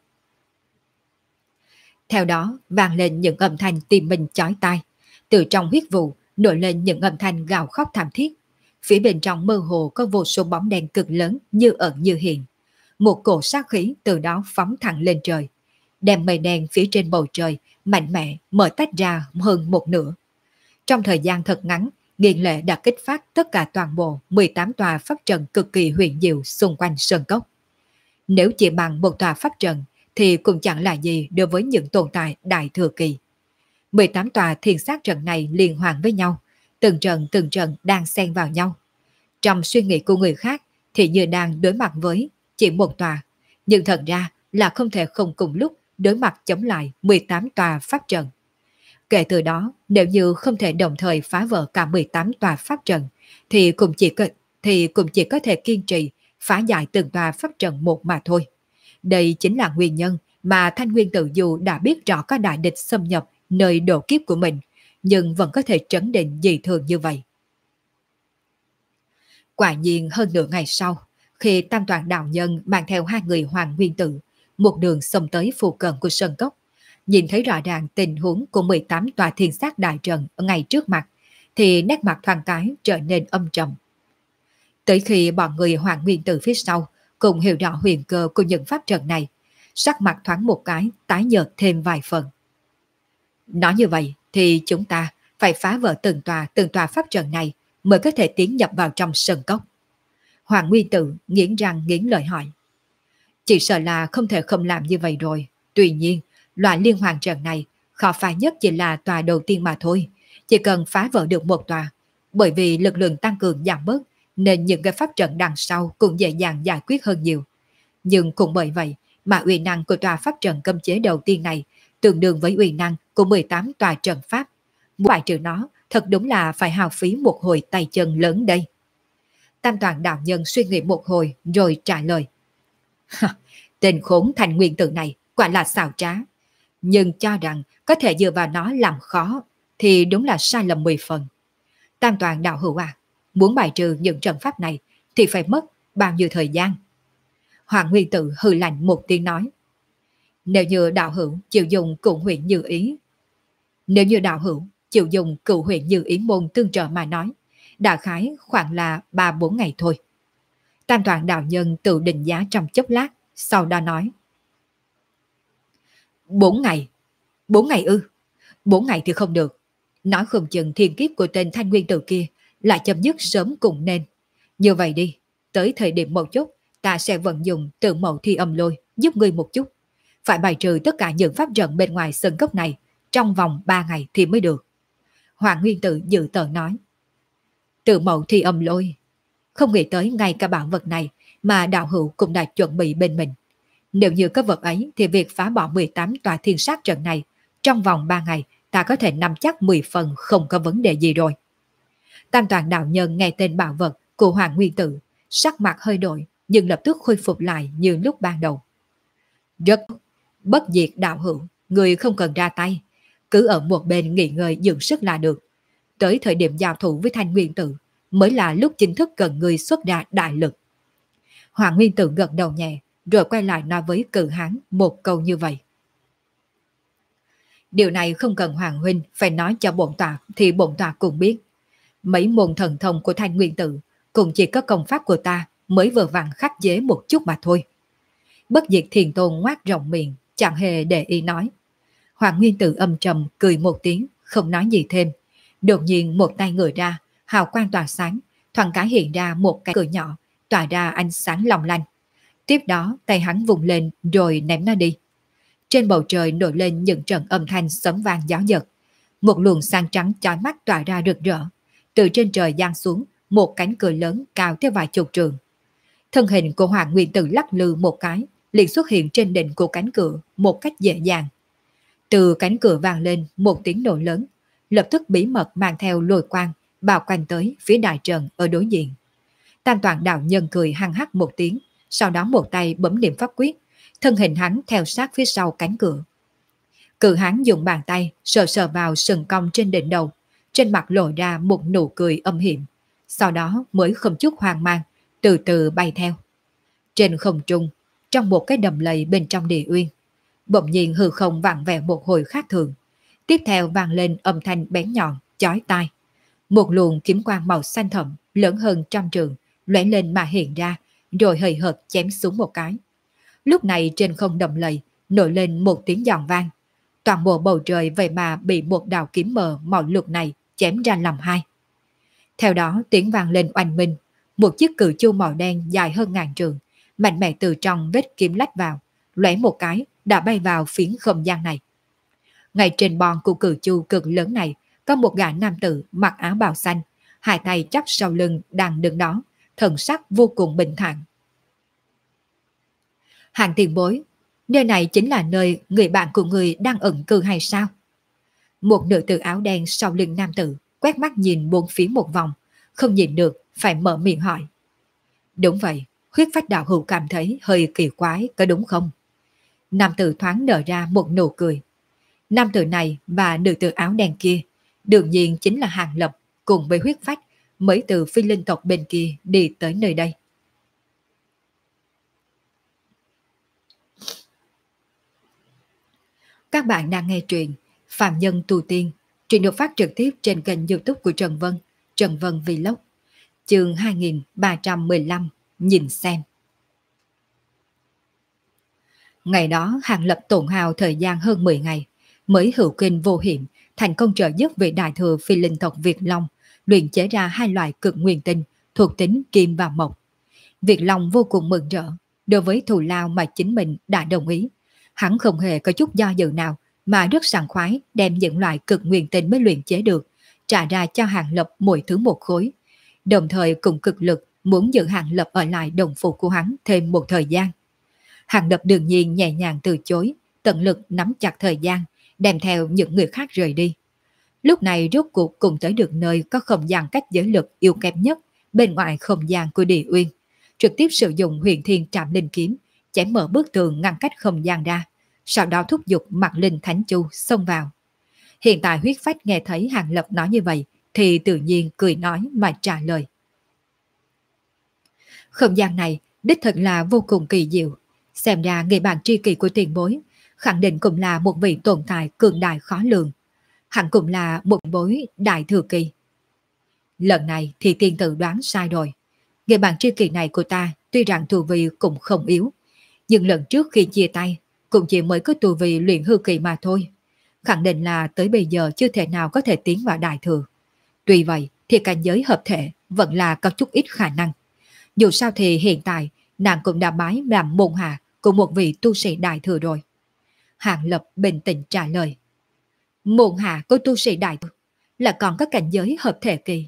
Theo đó vang lên những âm thanh tim mình chói tai. Từ trong huyết vụ nổi lên những âm thanh gào khóc thảm thiết. Phía bên trong mơ hồ có vô số bóng đen cực lớn như ẩn như hiện. Một cổ sát khí từ đó phóng thẳng lên trời. Đem mây đen phía trên bầu trời mạnh mẽ mở tách ra hơn một nửa. Trong thời gian thật ngắn, Nghiên Lệ đã kích phát tất cả toàn bộ 18 tòa pháp trận cực kỳ huyền diệu xung quanh sơn cốc. Nếu chỉ bằng một tòa pháp trận thì cũng chẳng là gì đối với những tồn tại đại thừa kỳ. 18 tòa thiền sát trận này liên hoàn với nhau, từng trận đang xen vào nhau. Trong suy nghĩ của người khác thì như đang đối mặt với chỉ một tòa, nhưng thật ra là không thể không cùng lúc đối mặt chống lại 18 tòa pháp trận. Kể từ đó, nếu như không thể đồng thời phá vỡ cả 18 tòa pháp trận thì cũng chỉ có thể kiên trì phá giải từng tòa pháp trận một mà thôi. Đây chính là nguyên nhân mà Thanh Nguyên Tử dù đã biết rõ có đại địch xâm nhập nơi độ kiếp của mình, nhưng vẫn có thể trấn định dị thường như vậy. Quả nhiên hơn nửa ngày sau, khi Tam Toàn đạo nhân mang theo hai người Hoàng Nguyên Tử, một đường xông tới phụ cận của sơn cốc, nhìn thấy rõ ràng tình huống của 18 tòa thiên sát đại trận ở ngay trước mặt, thì nét mặt thoáng cái trở nên âm trầm. Tới khi bọn người Hoàng Nguyên Tử phía sau cùng hiểu rõ huyền cơ của những pháp trận này, sắc mặt thoáng một cái tái nhợt thêm vài phần. Nói như vậy thì chúng ta phải phá vỡ từng tòa pháp trận này mới có thể tiến nhập vào trong sơn cốc. Hoàng Nguyên Tử nghiến răng nghiến lợi hỏi. Chỉ sợ là không thể không làm như vậy rồi. Tuy nhiên, loại liên hoàn trận này khó phá nhất chỉ là tòa đầu tiên mà thôi. Chỉ cần phá vỡ được một tòa, bởi vì lực lượng tăng cường giảm bớt, nên những cái pháp trận đằng sau cũng dễ dàng giải quyết hơn nhiều. Nhưng cũng bởi vậy mà uy năng của tòa pháp trận cấm chế đầu tiên này tương đương với uy năng của 18 tòa trận pháp. Muốn bài trừ nó thật đúng là phải hao phí một hồi tay chân lớn đây. Tam Toàn đạo nhân suy nghĩ một hồi rồi trả lời. Tên khốn Thành Nguyên Tử này quả là xảo trá. Nhưng cho rằng có thể dựa vào nó làm khó thì đúng là sai lầm 10 phần. Tam Toàn đạo hữu à, muốn bài trừ những trận pháp này thì phải mất bao nhiêu thời gian? Hoàng Nguyên Tử hừ lạnh một tiếng nói. Nếu như đạo hữu chịu dùng cựu huyện như ý, nếu như đạo hữu chịu dùng cựu huyện như ý môn tương trợ mà nói, đại khái khoảng là 3-4 ngày thôi. Tam Toàn đạo nhân tự định giá trong chốc lát, sau đó nói. 4 ngày? 4 ngày ư? 4 ngày thì không được. Nói không chừng thiên kiếp của tên Thanh Nguyên Tử kia lại chấm dứt sớm cũng nên. Như vậy đi, tới thời điểm một chút, ta sẽ vận dụng tự mẫu thi âm lôi giúp ngươi một chút. Phải bài trừ tất cả những pháp trận bên ngoài sân cốc này trong vòng 3 ngày thì mới được. Hoàng Nguyên Tử dự tờ nói. Tự mẫu thi âm lôi. Không nghĩ tới ngay cả bản vật này mà đạo hữu cũng đã chuẩn bị bên mình. Nếu như có vật ấy thì việc phá bỏ 18 tòa thiên sát trận này trong vòng 3 ngày ta có thể nắm chắc 10 phần không có vấn đề gì rồi. Tam toàn đạo nhân nghe tên bảo vật của Hoàng Nguyên Tử, sắc mặt hơi đổi nhưng lập tức khôi phục lại như lúc ban đầu. Rất bất diệt đạo hữu, người không cần ra tay, cứ ở một bên nghỉ ngơi dưỡng sức là được. Tới thời điểm giao thủ với Thanh Nguyên Tử mới là lúc chính thức cần người xuất ra đại lực. Hoàng Nguyên Tử gật đầu nhẹ rồi quay lại nói với Cự Hán một câu như vậy. Điều này không cần Hoàng Huynh phải nói cho bổn tọa thì bổn tọa cũng biết. Mấy môn thần thông của Thanh Nguyên Tử cũng chỉ có công pháp của ta mới vừa vặn khắc chế một chút mà thôi. Bất diệt thiền tôn ngoác rộng miệng, chẳng hề để ý nói. Hoàng Nguyên Tử âm trầm cười một tiếng, không nói gì thêm. Đột nhiên một tay ngửa ra, hào quang tỏa sáng, thoáng cái hiện ra một cái cửa nhỏ, tỏa ra ánh sáng long lanh. Tiếp đó tay hắn vùng lên rồi ném nó đi. Trên bầu trời nổi lên những trận âm thanh sấm vang gió giật. Một luồng sáng trắng chói mắt tỏa ra rực rỡ. Từ trên trời giáng xuống một cánh cửa lớn cao tới vài chục trường. Thân hình của Hoàng Nguyên Tử lắc lư một cái, liền xuất hiện trên đỉnh của cánh cửa một cách dễ dàng. Từ cánh cửa vang lên một tiếng nổ lớn, lập tức bí mật mang theo lôi quang bao quanh tới phía đại trận ở đối diện. Tam toàn đạo nhân cười hăng hắc một tiếng, sau đó một tay bấm niệm pháp quyết, thân hình hắn theo sát phía sau cánh cửa. Cự hắn dùng bàn tay sờ sờ vào sừng cong trên đỉnh đầu, trên mặt lộ ra một nụ cười âm hiểm, sau đó mới không chút hoang mang, từ từ bay theo. Trên không trung, trong một cái đầm lầy bên trong địa uyên, bỗng nhiên hư không vặn vẹo một hồi khác thường. Tiếp theo vang lên âm thanh bén nhọn, chói tai. Một luồng kiếm quang màu xanh thẫm lớn hơn trăm trường lóe lên mà hiện ra, rồi hời hợt chém xuống một cái. Lúc này trên không đầm lầy nổi lên một tiếng giòn vang. Toàn bộ bầu trời vậy mà bị một đạo kiếm mờ màu lục này chém ra làm hai. Theo đó tiếng vang lên oanh minh, một chiếc cự chu màu đen dài hơn ngàn trường, mạnh mẽ từ trong vết kiếm lách vào, lóe một cái đã bay vào phiến không gian này. Ngay trên bon của cự chu cực lớn này có một gã nam tử mặc áo bào xanh, hai tay chắp sau lưng đang đứng đó, thần sắc vô cùng bình thản. Hàng tiền bối, nơi này chính là nơi người bạn của người đang ẩn cư hay sao? Một nữ tử áo đen sau lưng nam tử quét mắt nhìn bốn phía một vòng, không nhìn được phải mở miệng hỏi. Đúng vậy, huyết phách đạo hữu cảm thấy hơi kỳ quái, có đúng không? Nam tử thoáng nở ra một nụ cười. Nam tử này và nữ tử áo đen kia đương nhiên chính là Hàng Lập cùng với huyết phách mới từ phi linh tộc bên kia đi tới nơi đây. Các bạn đang nghe truyện Phạm Nhân Tu Tiên, truyện được phát trực tiếp trên kênh YouTube của Trần Vân Vlog, chương 2315, nhìn xem. Ngày đó Hàng Lập tổn hào thời gian hơn 10 ngày, mới hữu kinh vô hiểm, thành công trợ giúp vị đại thừa phi linh tộc Việt Long, luyện chế ra hai loại cực nguyên tinh thuộc tính kim và mộc. Việt Long vô cùng mừng rỡ, đối với thù lao mà chính mình đã đồng ý. Hắn không hề có chút do dự nào mà rất sảng khoái đem những loại cực nguyên tinh mới luyện chế được, trả ra cho Hàng Lập mỗi thứ một khối. Đồng thời cùng cực lực muốn giữ Hàng Lập ở lại đồng phục của hắn thêm một thời gian. Hàng Lập đương nhiên nhẹ nhàng từ chối, tận lực nắm chặt thời gian, đem theo những người khác rời đi. Lúc này rốt cuộc cùng tới được nơi có không gian cách giới lực yếu kém nhất bên ngoài không gian của địa uyên, trực tiếp sử dụng huyền thiên trảm linh kiếm chém mở bức tường ngăn cách không gian ra, sau đó thúc giục mặt linh thánh chu xông vào. Hiện tại huyết phách nghe thấy Hàng Lập nói như vậy thì tự nhiên cười nói mà trả lời. Không gian này đích thực là vô cùng kỳ diệu, xem ra người bạn tri kỷ của tiền bối khẳng định cũng là một vị tồn tại cường đại khó lường. Hẳn cũng là một bối đại thừa kỳ. Lần này thì tiên tử đoán sai rồi. Người bạn tri kỷ này của ta tuy rằng tu vi cũng không yếu, nhưng lần trước khi chia tay cũng chỉ mới có tu vi luyện hư kỳ mà thôi. Khẳng định là tới bây giờ chưa thể nào có thể tiến vào đại thừa. Tuy vậy thì cảnh giới hợp thể vẫn là có chút ít khả năng. Dù sao thì hiện tại nàng cũng đã bái làm môn hạ của một vị tu sĩ đại thừa rồi. Hàng Lập bình tĩnh trả lời. Môn hạ của tu sĩ đại thừa là còn có cảnh giới hợp thể kỳ.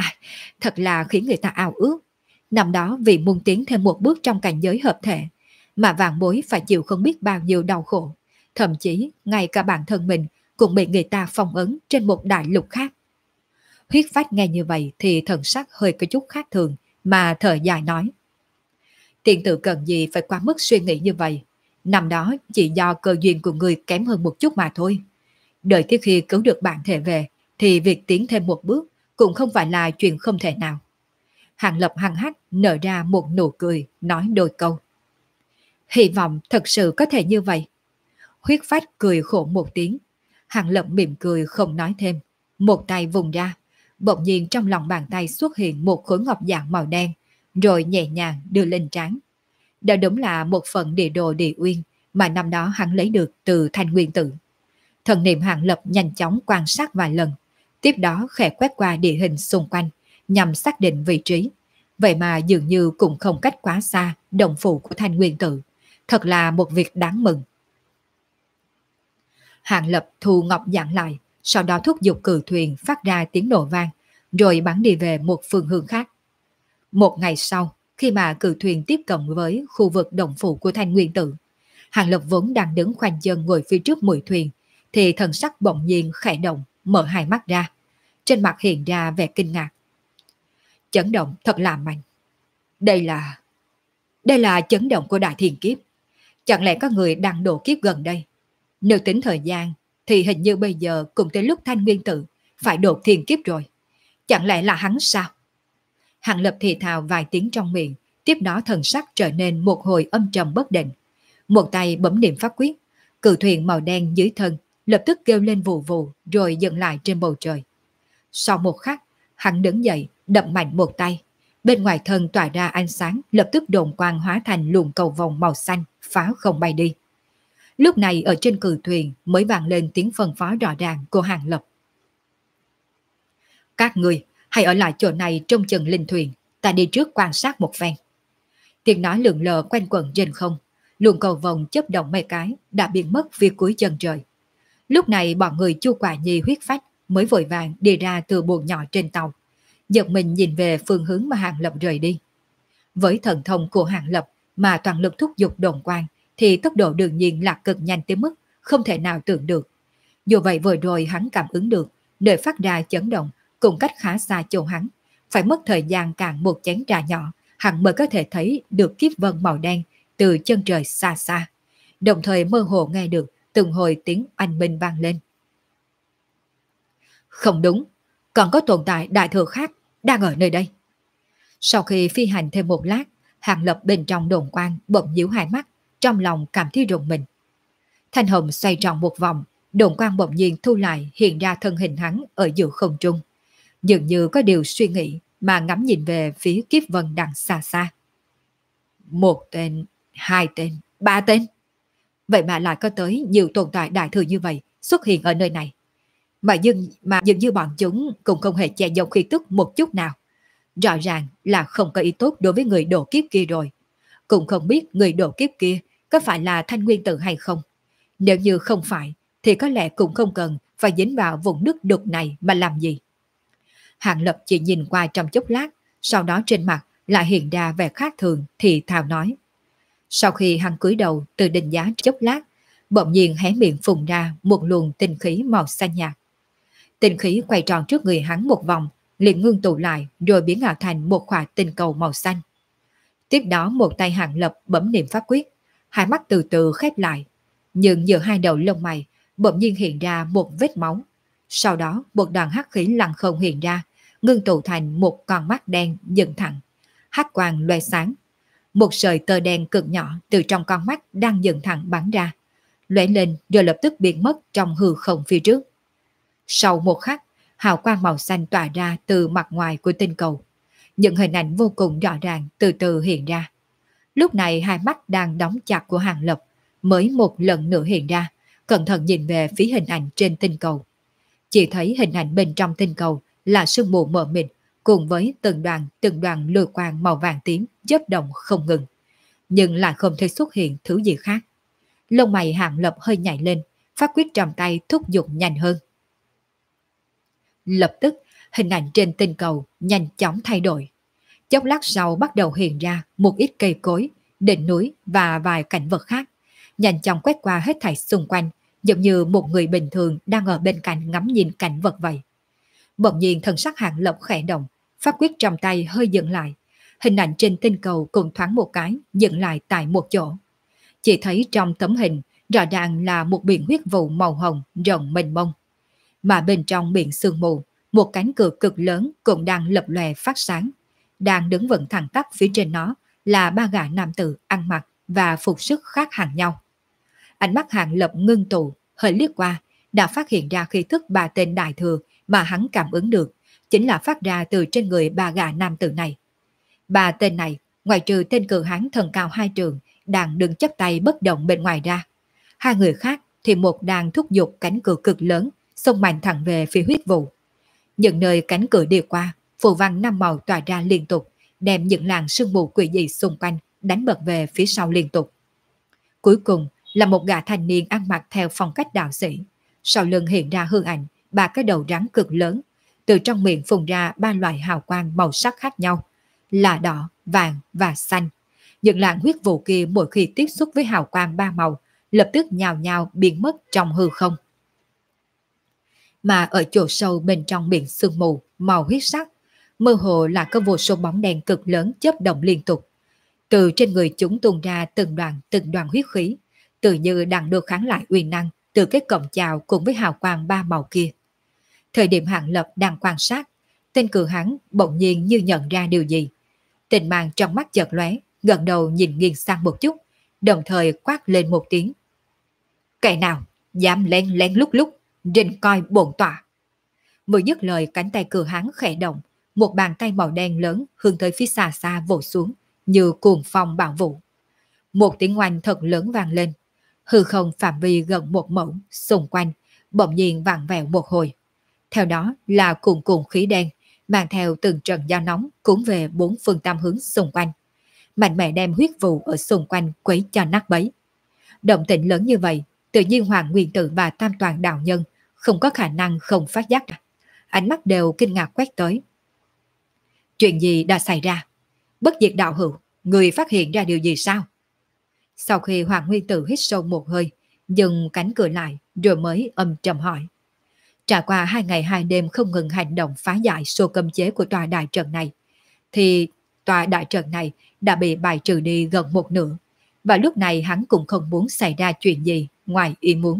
Thật là khiến người ta ao ước. Năm đó vì muốn tiến thêm một bước trong cảnh giới hợp thể, mà vạn bối phải chịu không biết bao nhiêu đau khổ, thậm chí ngay cả bản thân mình cũng bị người ta phong ấn trên một đại lục khác. Huyết Phách nghe như vậy thì thần sắc hơi có chút khác thường, mà thở dài nói. Tiền tự cần gì phải quá mức suy nghĩ như vậy, năm đó chỉ do cơ duyên của người kém hơn một chút mà thôi. Đợi tới khi cứu được bạn thể về, thì việc tiến thêm một bước cũng không phải là chuyện không thể nào. Hàng Lập hăng hắc nở ra một nụ cười, nói đôi câu. Hy vọng thật sự có thể như vậy. Huyết Phách cười khổ một tiếng. Hàng Lập mỉm cười không nói thêm. Một tay vùng ra, bỗng nhiên trong lòng bàn tay xuất hiện một khối ngọc dạng màu đen, rồi nhẹ nhàng đưa lên trán. Đó đúng là một phần địa đồ địa uyên mà năm đó hắn lấy được từ Thanh Nguyên Tự. Thần niệm Hàng Lập nhanh chóng quan sát vài lần, tiếp đó khẽ quét qua địa hình xung quanh, nhằm xác định vị trí. Vậy mà dường như cũng không cách quá xa đồng phụ của Thanh Nguyên Tự. Thật là một việc đáng mừng. Hàng Lập thu ngọc dạng lại, sau đó thúc giục cử thuyền phát ra tiếng nổ vang, rồi bắn đi về một phương hướng khác. Một ngày sau, khi mà cử thuyền tiếp cận với khu vực đồng phụ của Thanh Nguyên Tự, Hàng Lập vốn đang đứng khoanh chân ngồi phía trước mũi thuyền, thì thần sắc bỗng nhiên khẽ động, mở hai mắt ra. Trên mặt hiện ra vẻ kinh ngạc. Chấn động thật là mạnh. Đây là chấn động của đại thiên kiếp. Chẳng lẽ có người đang độ kiếp gần đây? Nếu tính thời gian, thì hình như bây giờ cũng tới lúc Thanh Nguyên Tự phải đột thiên kiếp rồi. Chẳng lẽ là hắn sao? Hàng Lập thì thào vài tiếng trong miệng, tiếp đó thần sắc trở nên một hồi âm trầm bất định. Một tay bấm niệm pháp quyết, cự thuyền màu đen dưới thân lập tức kêu lên vù vù rồi dừng lại trên bầu trời. Sau một khắc, hắn đứng dậy, đập mạnh một tay. Bên ngoài thân tỏa ra ánh sáng lập tức đồn quang hóa thành luồng cầu vòng màu xanh, phá không bay đi. Lúc này ở trên cự thuyền mới vang lên tiếng phân phó rõ ràng của Hàng Lập. Các người hãy ở lại chỗ này trong chừng linh thuyền, ta đi trước quan sát một phen. Tiếng nói lượn lờ quanh quẩn trên không, luồng cầu vòng chớp động mấy cái đã biến mất phía cuối chân trời. Lúc này bọn người Chu Quả Nhi Huyết Phách mới vội vàng đi ra từ buồng nhỏ trên tàu, giật mình nhìn về phương hướng mà Hàng Lập rời đi. Với thần thông của Hàng Lập mà toàn lực thúc giục đồn quang, thì tốc độ đương nhiên là cực nhanh tới mức không thể nào tưởng được. Dù vậy vừa rồi hắn cảm ứng được, nơi phát ra chấn động cùng cách khá xa chỗ hắn, phải mất thời gian cạn một chén trà nhỏ, hắn mới có thể thấy được kiếp vân màu đen từ chân trời xa xa, đồng thời mơ hồ nghe được từng hồi tiếng oanh minh vang lên. Không đúng, còn có tồn tại đại thừa khác đang ở nơi đây. Sau khi phi hành thêm một lát, Hàng Lập bên trong đồn quang bỗng nhíu hai mắt, trong lòng cảm thấy rùng mình. Thanh hồng xoay tròn một vòng, đồn quang bỗng nhiên thu lại, hiện ra thân hình hắn ở giữa không trung. Dường như có điều suy nghĩ mà ngắm nhìn về phía kiếp vân đằng xa xa. Một tên, hai tên, ba tên. Vậy mà lại có tới nhiều tồn tại đại thừa như vậy xuất hiện ở nơi này. Mà dường như bọn chúng cũng không hề che giấu khí tức một chút nào. Rõ ràng là không có ý tốt đối với người độ kiếp kia rồi. Cũng không biết người độ kiếp kia có phải là Thanh Nguyên Tự hay không. Nếu như không phải, thì có lẽ cũng không cần phải dính vào vùng nước đục này mà làm gì. Hàng Lập chỉ nhìn qua trong chốc lát, sau đó trên mặt lại hiện ra vẻ khác thường thì thào nói. Sau khi hắn cúi đầu từ đỉnh giá chốc lát, bỗng nhiên hé miệng phun ra một luồng tinh khí màu xanh nhạt. Tinh khí quay tròn trước người hắn một vòng, liền ngưng tụ lại rồi biến ảo thành một khỏa tinh cầu màu xanh. Tiếp đó một tay Hàng Lập bấm niệm pháp quyết, hai mắt từ từ khép lại, nhưng giữa hai đầu lông mày bỗng nhiên hiện ra một vết máu. Sau đó một đoàn hắc khí lặng không hiện ra, ngưng tụ thành một con mắt đen dựng thẳng, hắc quang loe sáng. Một sợi tơ đen cực nhỏ từ trong con mắt đang dựng thẳng bắn ra, lóe lên rồi lập tức biến mất trong hư không phía trước. Sau một khắc, hào quang màu xanh tỏa ra từ mặt ngoài của tinh cầu. Những hình ảnh vô cùng rõ ràng từ từ hiện ra. Lúc này hai mắt đang đóng chặt của Hàng Lập mới một lần nữa hiện ra, cẩn thận nhìn về phía hình ảnh trên tinh cầu. Chỉ thấy hình ảnh bên trong tinh cầu là sương mù mờ mịt, cùng với từng đoàn lôi quang màu vàng tím chớp động không ngừng, nhưng lại không thể xuất hiện thứ gì khác. Lông mày Hàng Lập hơi nhảy lên, pháp quyết trong tay thúc giục nhanh hơn. Lập tức, hình ảnh trên tinh cầu nhanh chóng thay đổi. Chốc lát sau bắt đầu hiện ra một ít cây cối, đỉnh núi và vài cảnh vật khác, nhanh chóng quét qua hết thảy xung quanh, giống như một người bình thường đang ở bên cạnh ngắm nhìn cảnh vật vậy. Bỗng nhiên thần sắc Hàng Lập khẽ động, phát quyết trong tay hơi dừng lại. Hình ảnh trên tinh cầu cùng thoáng một cái, dừng lại tại một chỗ. Chỉ thấy trong tấm hình, rõ ràng là một biển huyết vụ màu hồng rộng mênh mông. Mà bên trong biển sương mù, một cánh cửa cực lớn cũng đang lập lòe phát sáng. Đang đứng vững thẳng tắp phía trên nó là ba gã nam tử ăn mặc và phục sức khác hẳn nhau. Ánh mắt Hàng Lập ngưng tụ, hơi liếc qua, đã phát hiện ra khí thức ba tên đại thừa mà hắn cảm ứng được, chính là phát ra từ trên người ba gã nam tử này. Ba tên này, ngoài trừ tên cự hán thần cao hai trường, đang đứng chắp tay bất động bên ngoài ra. Hai người khác thì một đang thúc giục cánh cửa cực lớn, xông mạnh thẳng về phía huyết vụ. Những nơi cánh cửa đi qua, phù văn năm màu tỏa ra liên tục, đem những làn sương mù quỷ dị xung quanh đánh bật về phía sau liên tục. Cuối cùng là một gã thanh niên ăn mặc theo phong cách đạo sĩ. Sau lưng hiện ra hư ảnh ba cái đầu rắn cực lớn, từ trong miệng phun ra ba loại hào quang màu sắc khác nhau, là đỏ, vàng và xanh. Những làn huyết vụ kia mỗi khi tiếp xúc với hào quang ba màu, lập tức nhào nhào biến mất trong hư không. Mà ở chỗ sâu bên trong biển sương mù màu huyết sắc, mơ hồ là có vô số bóng đèn cực lớn chớp động liên tục. Từ trên người chúng tuôn ra từng đoàn huyết khí, tự như đang được kháng lại uy năng từ cái cổng chào cùng với hào quang ba màu kia. Thời điểm Hàng Lập đang quan sát, tên cử hắn bỗng nhiên như nhận ra điều gì. Tình mang trong mắt chợt lóe, gần đầu nhìn nghiêng sang một chút, đồng thời quát lên một tiếng. Kẻ nào dám lén lén lúc lúc, rình coi bổn tọa. Vừa dứt lời, cánh tay cử hắn khẽ động, một bàn tay màu đen lớn hướng tới phía xa xa vỗ xuống, như cuồng phong bão vũ. Một tiếng oanh thật lớn vang lên, hư không phạm vi gần một mẫu xung quanh bỗng nhiên vặn vẹo một hồi. Theo đó là cuồn cuộn khí đen mang theo từng trận gió nóng cuốn về bốn phương tám hướng xung quanh, mạnh mẽ đem huyết vụ ở xung quanh quấy cho nát bấy. Động tĩnh lớn như vậy, tự nhiên Hoàng Nguyên Tử và Tam Toàn đạo nhân không có khả năng không phát giác. Ánh mắt đều kinh ngạc quét tới. Chuyện gì đã xảy ra? Bất diệt đạo hữu, người phát hiện ra điều gì sao? Sau khi Hoàng Nguyên Tử hít sâu một hơi, dừng cánh cửa lại rồi mới âm trầm hỏi. Trải qua 2 ngày 2 đêm không ngừng hành động phá giải số cấm chế của tòa đại trận này, thì tòa đại trận này đã bị bài trừ đi gần một nửa, và lúc này hắn cũng không muốn xảy ra chuyện gì ngoài ý muốn.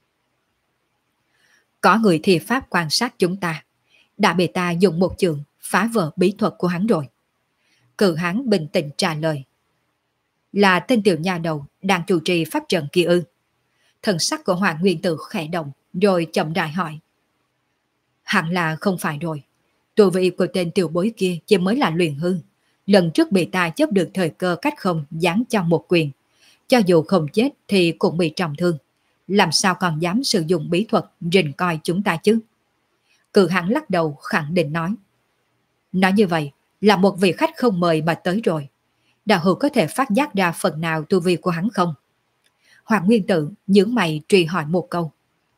Có người thi pháp quan sát chúng ta, đã bị ta dùng một chưởng phá vỡ bí thuật của hắn rồi. Cự hắn bình tĩnh trả lời. Là tên tiểu nhà đầu đang chủ trì pháp trận kia ư? Thần sắc của Hoàng Nguyên Tử khẽ động rồi chậm rãi hỏi. Hẳn là không phải rồi. Tu vị của tên tiểu bối kia chỉ mới là luyện hư. Lần trước bị ta chấp được thời cơ cách không giáng cho một quyền. Cho dù không chết thì cũng bị trọng thương. Làm sao còn dám sử dụng bí thuật rình coi chúng ta chứ? Cự hắn lắc đầu khẳng định nói. Nói như vậy là một vị khách không mời mà tới rồi. Đạo hữu có thể phát giác ra phần nào tu vi của hắn không? Hoàng Nguyên Tử nhướng mày truy hỏi một câu.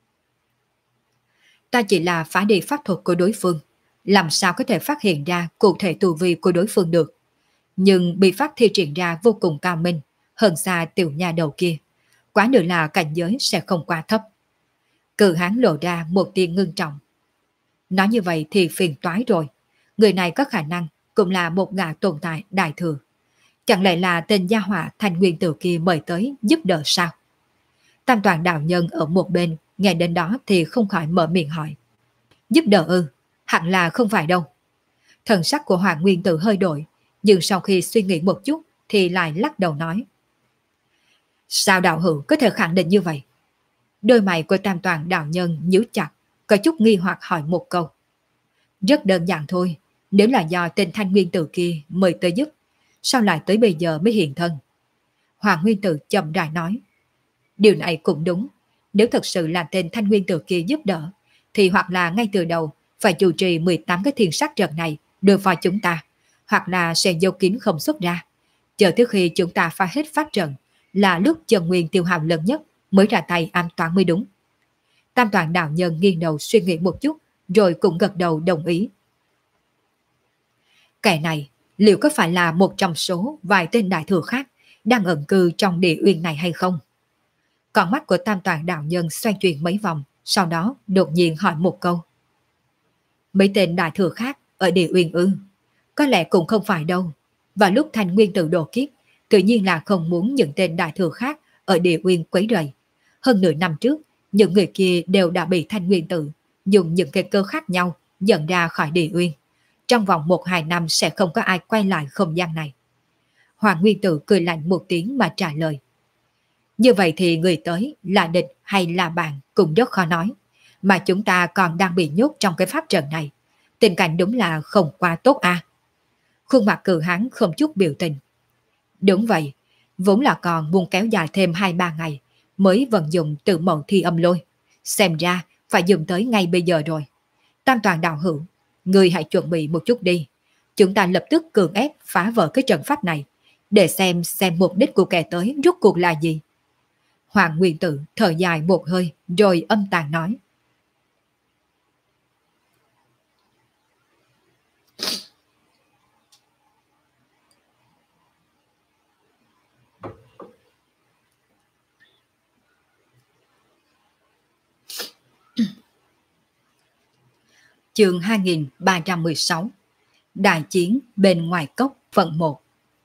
Ta chỉ là phá đi pháp thuật của đối phương, làm sao có thể phát hiện ra cụ thể tu vi của đối phương được. Nhưng bị pháp thi triển ra vô cùng cao minh, hơn xa tiểu nhà đầu kia. Quá nữa là cảnh giới sẽ không quá thấp. Cự hán lộ ra một tia ngưng trọng. Nói như vậy thì phiền toái rồi. Người này có khả năng cũng là một gã tồn tại đại thừa. Chẳng lẽ là tên gia họa Thanh Nguyên Tử kia mời tới giúp đỡ sao? Tam Toàn đạo nhân ở một bên nghe đến đó thì không khỏi mở miệng hỏi. Giúp đỡ ư? Hẳn là không phải đâu. Thần sắc của Hoàng Nguyên Tử hơi đổi, nhưng sau khi suy nghĩ một chút thì lại lắc đầu nói. Sao đạo hữu có thể khẳng định như vậy? Đôi mày của Tam Toàn đạo nhân nhíu chặt, có chút nghi hoặc hỏi một câu. Rất đơn giản thôi, nếu là do tên Thanh Nguyên Tử kia mời tới giúp, sao lại tới bây giờ mới hiện thân? Hoàng Nguyên Tử chậm rãi nói. Điều này cũng đúng, nếu thật sự là tên Thanh Nguyên Tử kia giúp đỡ, thì hoặc là ngay từ đầu phải chủ trì 18 cái thiên sát trận này đối phó chúng ta, hoặc là sẽ giấu kín không xuất ra. Chờ tới khi chúng ta phá hết pháp trận là lúc chân nguyên tiêu hao lớn nhất mới ra tay an toàn mới đúng. Tam Toàn đạo nhân nghiêng đầu suy nghĩ một chút rồi cũng gật đầu đồng ý. Kẻ này liệu có phải là một trong số vài tên đại thừa khác đang ẩn cư trong địa uyên này hay không? Con mắt của Tam Toàn đạo nhân xoay chuyển mấy vòng, sau đó đột nhiên hỏi một câu. Mấy tên đại thừa khác ở địa uyên ư? Có lẽ cũng không phải đâu. Và lúc Thành Nguyên Tử độ kiếp, tự nhiên là không muốn những tên đại thừa khác ở địa uyên quấy rầy. Hơn nửa năm trước, những người kia đều đã bị Thành Nguyên Tử dùng những cái cơ khác nhau dẫn ra khỏi địa uyên. Trong vòng 1-2 năm sẽ không có ai quay lại không gian này. Hoàng Nguyên Tử cười lạnh một tiếng mà trả lời. Như vậy thì người tới là địch hay là bạn cũng rất khó nói. Mà chúng ta còn đang bị nhốt trong cái pháp trận này. Tình cảnh đúng là không quá tốt à. Khuôn mặt Cự Hán không chút biểu tình. Đúng vậy, vốn là còn muốn kéo dài thêm 2-3 ngày mới vận dụng từ mẫu thi âm lôi. Xem ra phải dùng tới ngay bây giờ rồi. Tam Toàn đạo hữu, người hãy chuẩn bị một chút đi. Chúng ta lập tức cưỡng ép phá vỡ cái trận pháp này để xem mục đích của kẻ tới rốt cuộc là gì. Hoàng Nguyên Tử thở dài một hơi rồi âm tàn nói. Chương 2316 Đại chiến bên ngoài cốc phần 1.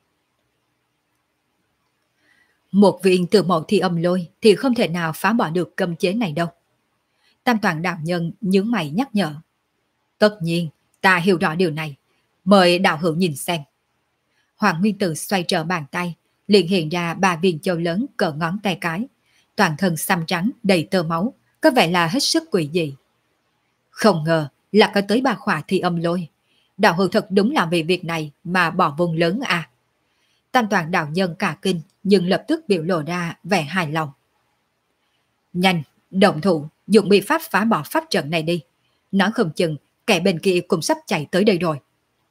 Một viên từ mẫu thi âm lôi thì không thể nào phá bỏ được cấm chế này đâu. Tam Toàn đạo nhân nhướng mày nhắc nhở. Tất nhiên, ta hiểu rõ điều này. Mời đạo hữu nhìn xem. Hoàng Nguyên Tử xoay trở bàn tay, liền hiện ra 3 viên châu lớn cỡ ngón tay cái. Toàn thân xăm trắng đầy tơ máu, có vẻ là hết sức quỷ dị. Không ngờ là có tới 3 khỏa thi âm lôi. Đạo hữu thật đúng là vì việc này mà bỏ vùng lớn à. Tam Toàn đạo nhân cả kinh nhưng lập tức biểu lộ ra vẻ hài lòng. Nhanh, động thủ, dùng biện pháp phá bỏ pháp trận này đi. Nói không chừng kẻ bên kia cũng sắp chạy tới đây rồi.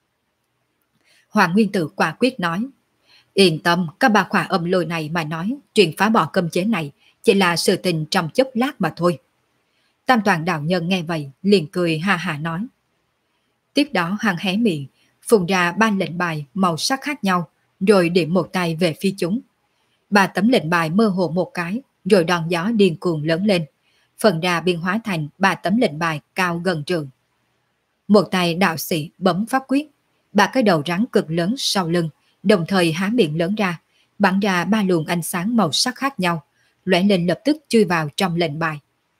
Hoàng Nguyên Tử quả quyết nói. Yên tâm, các 3 khỏa âm lôi này mà nói chuyện phá bỏ cấm chế này chỉ là sự tình trong chốc lát mà thôi. Tam Toàn đạo nhân nghe vậy liền cười ha ha nói. Tiếp đó hắn hé miệng, phun ra 3 lệnh bài màu sắc khác nhau, rồi điểm một tay về phía chúng. 3 tấm lệnh bài mơ hồ một cái, rồi đòn gió điên cuồng lớn lên, phần ra biến hóa thành 3 tấm lệnh bài cao gần trường. Một tay đạo sĩ bấm pháp quyết, 3 cái đầu rắn cực lớn sau lưng, đồng thời há miệng lớn ra, bắn ra 3 luồng ánh sáng màu sắc khác nhau, lóe lên lập tức chui vào trong lệnh bài.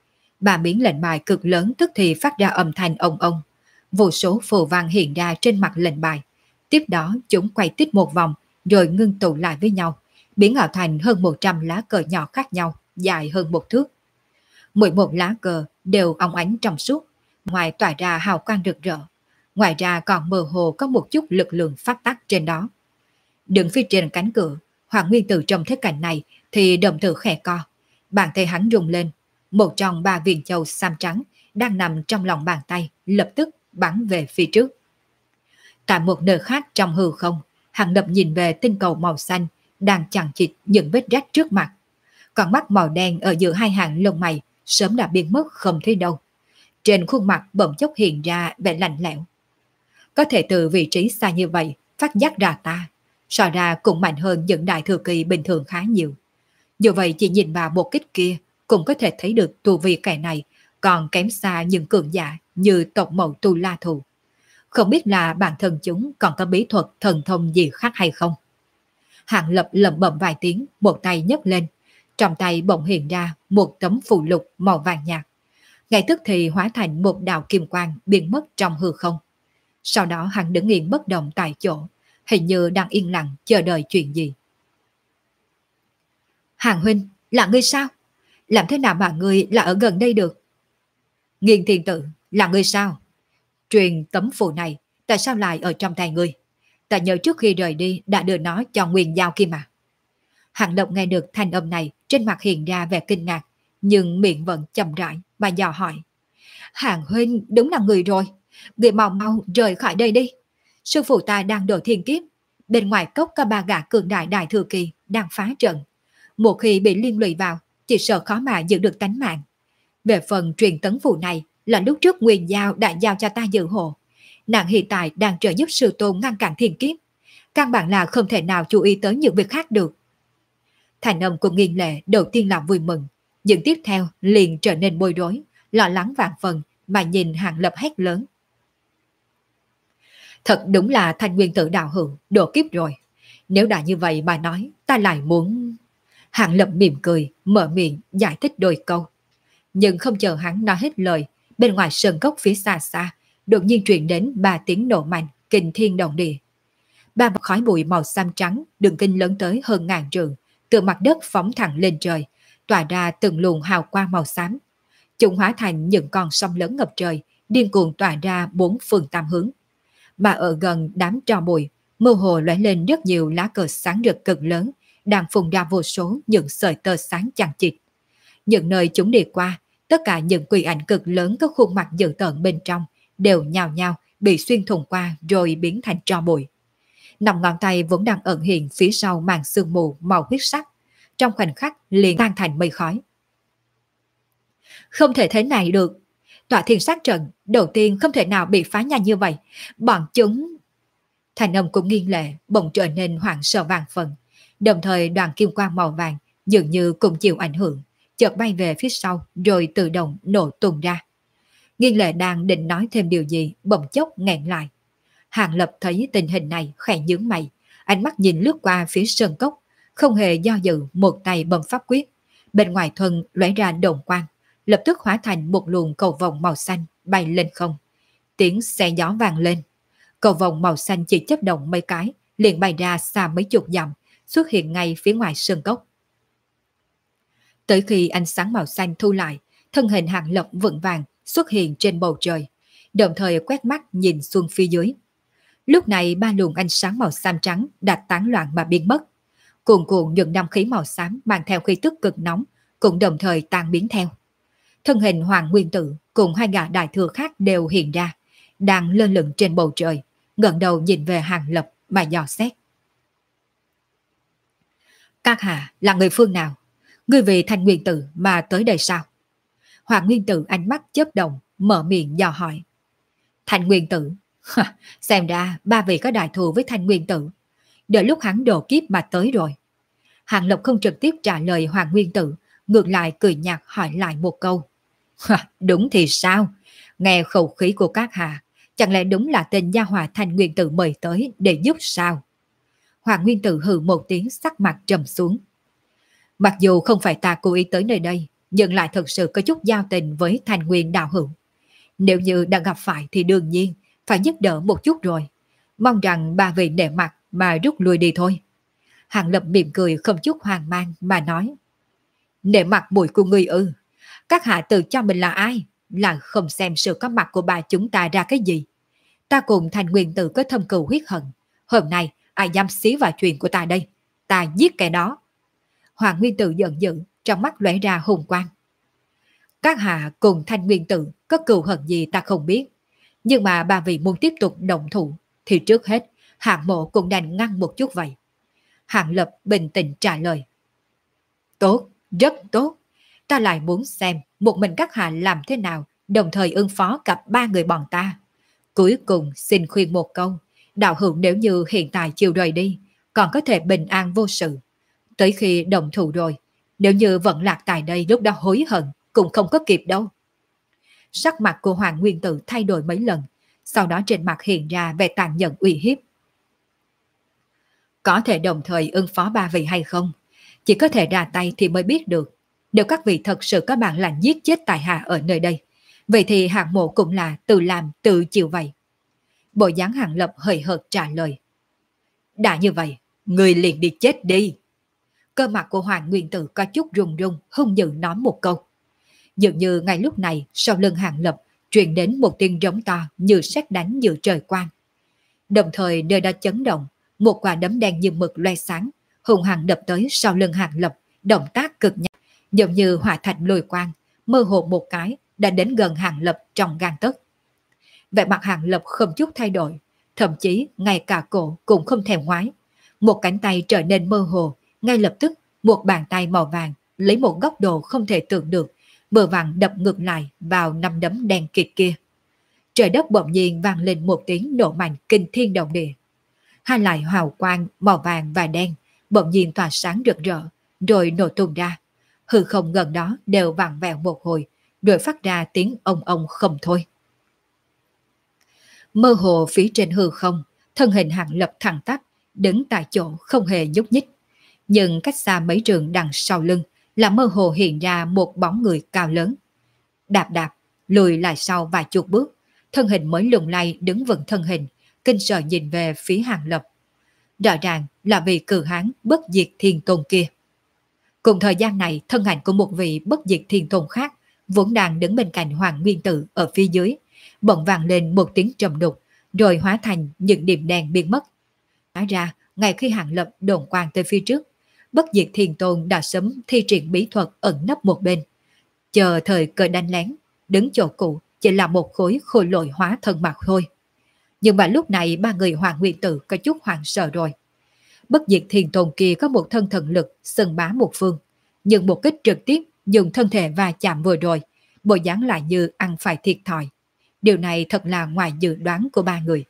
3 miếng lệnh bài cực lớn tức thì phát ra âm thanh ông ông. Vô số phù văn hiện ra trên mặt lệnh bài. Tiếp đó chúng quay tít một vòng rồi ngưng tụ lại với nhau, biến ảo thành hơn 100 lá cờ nhỏ khác nhau, dài hơn 1 thước. Mỗi một lá cờ đều óng ánh trong suốt, ngoài tỏa ra hào quang rực rỡ. Ngoài ra còn mơ hồ có một chút lực lượng phát tắc trên đó. Đứng phía trên cánh cửa, Hoàng Nguyên Tử trong thế cảnh này thì đồng tử khẽ co. Bàn tay hắn rung lên, một trong 3 viên châu xám trắng đang nằm trong lòng bàn tay lập tức bắn về phía trước. Tại một nơi khác trong hư không, hắn đập nhìn về tinh cầu màu xanh đang chằng chịt những vết rách trước mặt. Con mắt màu đen ở giữa 2 hàng lông mày sớm đã biến mất không thấy đâu. Trên khuôn mặt bỗng chốc hiện ra vẻ lạnh lẽo. Có thể từ vị trí xa như vậy phát giác ra ta, so ra cũng mạnh hơn những đại thừa kỳ bình thường khá nhiều. Dù vậy chỉ nhìn vào một kích kia cũng có thể thấy được tu vi kẻ này còn kém xa những cường giả như tộc mẫu Tu La Thù. Không biết là bản thân chúng còn có bí thuật thần thông gì khác hay không. Hạng Lập lẩm bẩm vài tiếng, một tay nhấc lên, trong tay bỗng hiện ra một tấm phù lục màu vàng nhạt. Ngay tức thì hóa thành một đạo kim quang biến mất trong hư không. Sau đó hắn đứng yên bất động tại chỗ, hình như đang yên lặng chờ đợi chuyện gì. Hàng huynh, là ngươi sao? Làm thế nào mà ngươi là ở gần đây được? Nghiên thiên tử, là ngươi sao? Truyền tấm phù này, tại sao lại ở trong tay ngươi? Ta nhớ trước khi rời đi đã đưa nó cho Nguyên Giao kia mà. Hàng Lập nghe được thanh âm này, trên mặt hiện ra vẻ kinh ngạc, nhưng miệng vẫn chậm rãi mà dò hỏi. Hàng huynh đúng là người rồi, người mau mau rời khỏi đây đi. Sư phụ ta đang đổ thiên kiếp, bên ngoài cốc có 3 gã cường đại đại thừa kỳ đang phá trận. Một khi bị liên lụy vào, chỉ sợ khó mà giữ được tánh mạng. Về phần truyền tấn phù này là lúc trước Nguyên Giao đã giao cho ta giữ hộ. Nàng hiện tại đang trợ giúp sư tôn ngăn cản thiên kiếp. Căn bản là không thể nào chú ý tới những việc khác được. Thành âm của Nghiên Lệ đầu tiên là vui mừng, nhưng tiếp theo liền trở nên bối rối, lo lắng vạn phần mà nhìn Hàng Lập hét lớn. Thật đúng là Thanh Nguyên Tử đạo hữu độ kiếp rồi. Nếu đã như vậy mà nói, ta lại muốn... Hàng Lập mỉm cười, mở miệng giải thích đôi câu. Nhưng không chờ hắn nói hết lời, bên ngoài sơn cốc phía xa xa, đột nhiên truyền đến 3 tiếng nổ mạnh, kinh thiên động địa. 3 vệt khói bụi màu xám trắng, đường kinh lớn tới hơn ngàn trượng, từ mặt đất phóng thẳng lên trời, tỏa ra từng luồng hào quang màu xám. Chúng hóa thành những con sông lớn ngập trời, điên cuồng tỏa ra 4 phương tám hướng. Mà ở gần đám tro bụi, mơ hồ lóe lên rất nhiều lá cờ sáng rực cực lớn, đang phun ra vô số những sợi tơ sáng chằng chịt. Những nơi chúng đi qua, tất cả những quỷ ảnh cực lớn có khuôn mặt dữ tợn bên trong đều nhào nhào bị xuyên thủng qua rồi biến thành tro bụi. 5 ngón tay vốn đang ẩn hiện phía sau màn sương mù màu huyết sắc, trong khoảnh khắc liền tan thành mây khói. Không thể thế này được. Tọa thiên sát trận đầu tiên không thể nào bị phá nhanh như vậy. Bọn chúng... Thành âm của Nghiên Lệ bỗng trở nên hoảng sợ vàng phần. Đồng thời đoàn kim quang màu vàng dường như cũng chịu ảnh hưởng, chợt bay về phía sau rồi tự động nổ tung ra. Nghiên Lệ đang định nói thêm điều gì bỗng chốc nghẹn lại. Hàng Lập thấy tình hình này khẽ nhướng mày, ánh mắt nhìn lướt qua phía sơn cốc, không hề do dự một tay bấm pháp quyết. Bên ngoài thân lóe ra đồn quang, lập tức hóa thành một luồng cầu vồng màu xanh bay lên không. Tiếng xe gió vang lên. Cầu vồng màu xanh chỉ chớp động mấy cái, liền bay ra xa mấy chục dặm, xuất hiện ngay phía ngoài sơn cốc. Tới khi ánh sáng màu xanh thu lại, thân hình Hàng Lập vững vàng xuất hiện trên bầu trời, đồng thời quét mắt nhìn xuống phía dưới. Lúc này 3 luồng ánh sáng màu xám trắng đã tán loạn mà biến mất. Cuồn cuộn những năm khí màu xám mang theo khí tức cực nóng cũng đồng thời tan biến theo. Thân hình Hoàng Nguyên Tử cùng 2 gã đại thừa khác đều hiện ra, đang lơ lửng trên bầu trời, ngẩng đầu nhìn về Hàng Lập mà dò xét. Các hạ là người phương nào? Người vì Thanh Nguyên Tử mà tới đây sao? Hoàng Nguyên Tử ánh mắt chớp động, mở miệng dò hỏi. Thanh Nguyên Tử? Xem ra 3 vị có đại thù với Thanh Nguyên Tử. Đợi lúc hắn độ kiếp mà tới rồi. Hàng Lập không trực tiếp trả lời Hoàng Nguyên Tử, ngược lại cười nhạt hỏi lại một câu. Đúng thì sao? Nghe khẩu khí của các hạ, chẳng lẽ đúng là tên gia hỏa Thanh Nguyên Tử mời tới để giúp sao? Hoàng Nguyên Tử hừ một tiếng, sắc mặt trầm xuống. Mặc dù không phải ta cố ý tới nơi đây, nhưng lại thật sự có chút giao tình với Thanh Nguyên đạo hữu. Nếu như đã gặp phải thì đương nhiên phải giúp đỡ một chút rồi. Mong rằng 3 vị nể mặt mà rút lui đi thôi. Hàng Lập mỉm cười không chút hoang mang mà nói. Nể mặt mũi của ngươi ư? Các hạ tự cho mình là ai? Là không xem sự có mặt của bà chúng ta ra cái gì? Ta cùng Thanh Nguyên Tử có thâm cừu huyết hận. Hôm nay ai dám xí vào chuyện của ta đây? Ta giết kẻ đó. Hoàng Nguyên Tử giận dữ, trong mắt lóe ra hùng quang. Các hạ cùng Thanh Nguyên Tử có cừu hận gì ta không biết. Nhưng mà 3 vị muốn tiếp tục động thủ thì trước hết Hạng Mộ cũng đành ngăn một chút vậy. Hạng Lập bình tĩnh trả lời. Tốt, rất tốt. Ta lại muốn xem một mình các hạ làm thế nào đồng thời ứng phó cặp 3 người bọn ta. Cuối cùng xin khuyên một câu. Đạo hữu nếu như hiện tại chịu rời đi, còn có thể bình an vô sự. Tới khi đồng thủ rồi, nếu như vẫn lạc tại đây lúc đó hối hận cũng không có kịp đâu. Sắc mặt của Hoàng Nguyên Tử thay đổi mấy lần, sau đó trên mặt hiện ra vẻ tàn nhẫn uy hiếp. Có thể đồng thời ứng phó 3 vị hay không? Chỉ có thể ra tay thì mới biết được. Nếu các vị thật sự có bản lĩnh giết chết tại hạ ở nơi đây, vậy thì Hạng Mộ cũng là tự làm tự chịu vậy. Bộ dáng Hàng Lập hời hợt trả lời. Đã như vậy, người liền đi chết đi. Cơ mặt của Hoàng Nguyên Tử có chút run run, hung dữ nói một câu. Dường như ngay lúc này sau lưng Hàng Lập truyền đến một tiếng rống to như sét đánh giữa trời quang. Đồng thời nơi đó chấn động, một quả đấm đen như mực loe sáng, hùng hăng đập tới sau lưng Hàng Lập, động tác cực nhanh, giống như hỏa thạch lôi quang, mơ hồ một cái đã đến gần Hàng Lập trong gang tấc. Vẻ mặt Hàng Lập không chút thay đổi, thậm chí ngay cả cổ cũng không thèm ngoái. Một cánh tay trở nên mơ hồ, ngay lập tức một bàn tay màu vàng lấy một góc độ không thể tưởng được, vừa vặn đập ngược lại vào 5 đấm đen kịt kia. Trời đất bỗng nhiên vang lên một tiếng nổ mạnh kinh thiên động địa. Hai loại hào quang màu vàng và đen bỗng nhiên tỏa sáng rực rỡ, rồi nổ tung ra. Hư không gần đó đều vặn vẹo một hồi, rồi phát ra tiếng ông không thôi. Mơ hồ phía trên hư không, thân hình Hàng Lập thẳng tắp, đứng tại chỗ không hề nhúc nhích. Nhưng cách xa mấy trường đằng sau lưng là mơ hồ hiện ra một bóng người cao lớn. Đạp đạp, lùi lại sau vài chục bước, thân hình mới lùng lay đứng vững thân hình, kinh sợ nhìn về phía Hàng Lập. Rõ ràng là vị cử hán bất diệt thiên tôn kia. Cùng thời gian này, thân ảnh của một vị bất diệt thiên tôn khác vốn đang đứng bên cạnh Hoàng Nguyên Tử ở phía dưới, bỗng vang lên một tiếng trầm đục, rồi hóa thành những điểm đen biến mất. Hóa ra, ngay khi Hàng Lập đồn quang tới phía trước, bất diệt thiên tôn đã sớm thi triển bí thuật ẩn nấp một bên, chờ thời cơ đánh lén, đứng chỗ cũ chỉ là một khối khôi lội hóa thân mà thôi. Nhưng mà lúc này ba người Hoàng Nguyên Tử có chút hoảng sợ rồi. Bất diệt thiên tôn kia có một thân thần lực xưng bá một phương, nhưng một kích trực tiếp dùng thân thể va chạm vừa rồi, bộ dáng lại như ăn phải thiệt thòi. Điều này thật là ngoài dự đoán của ba người.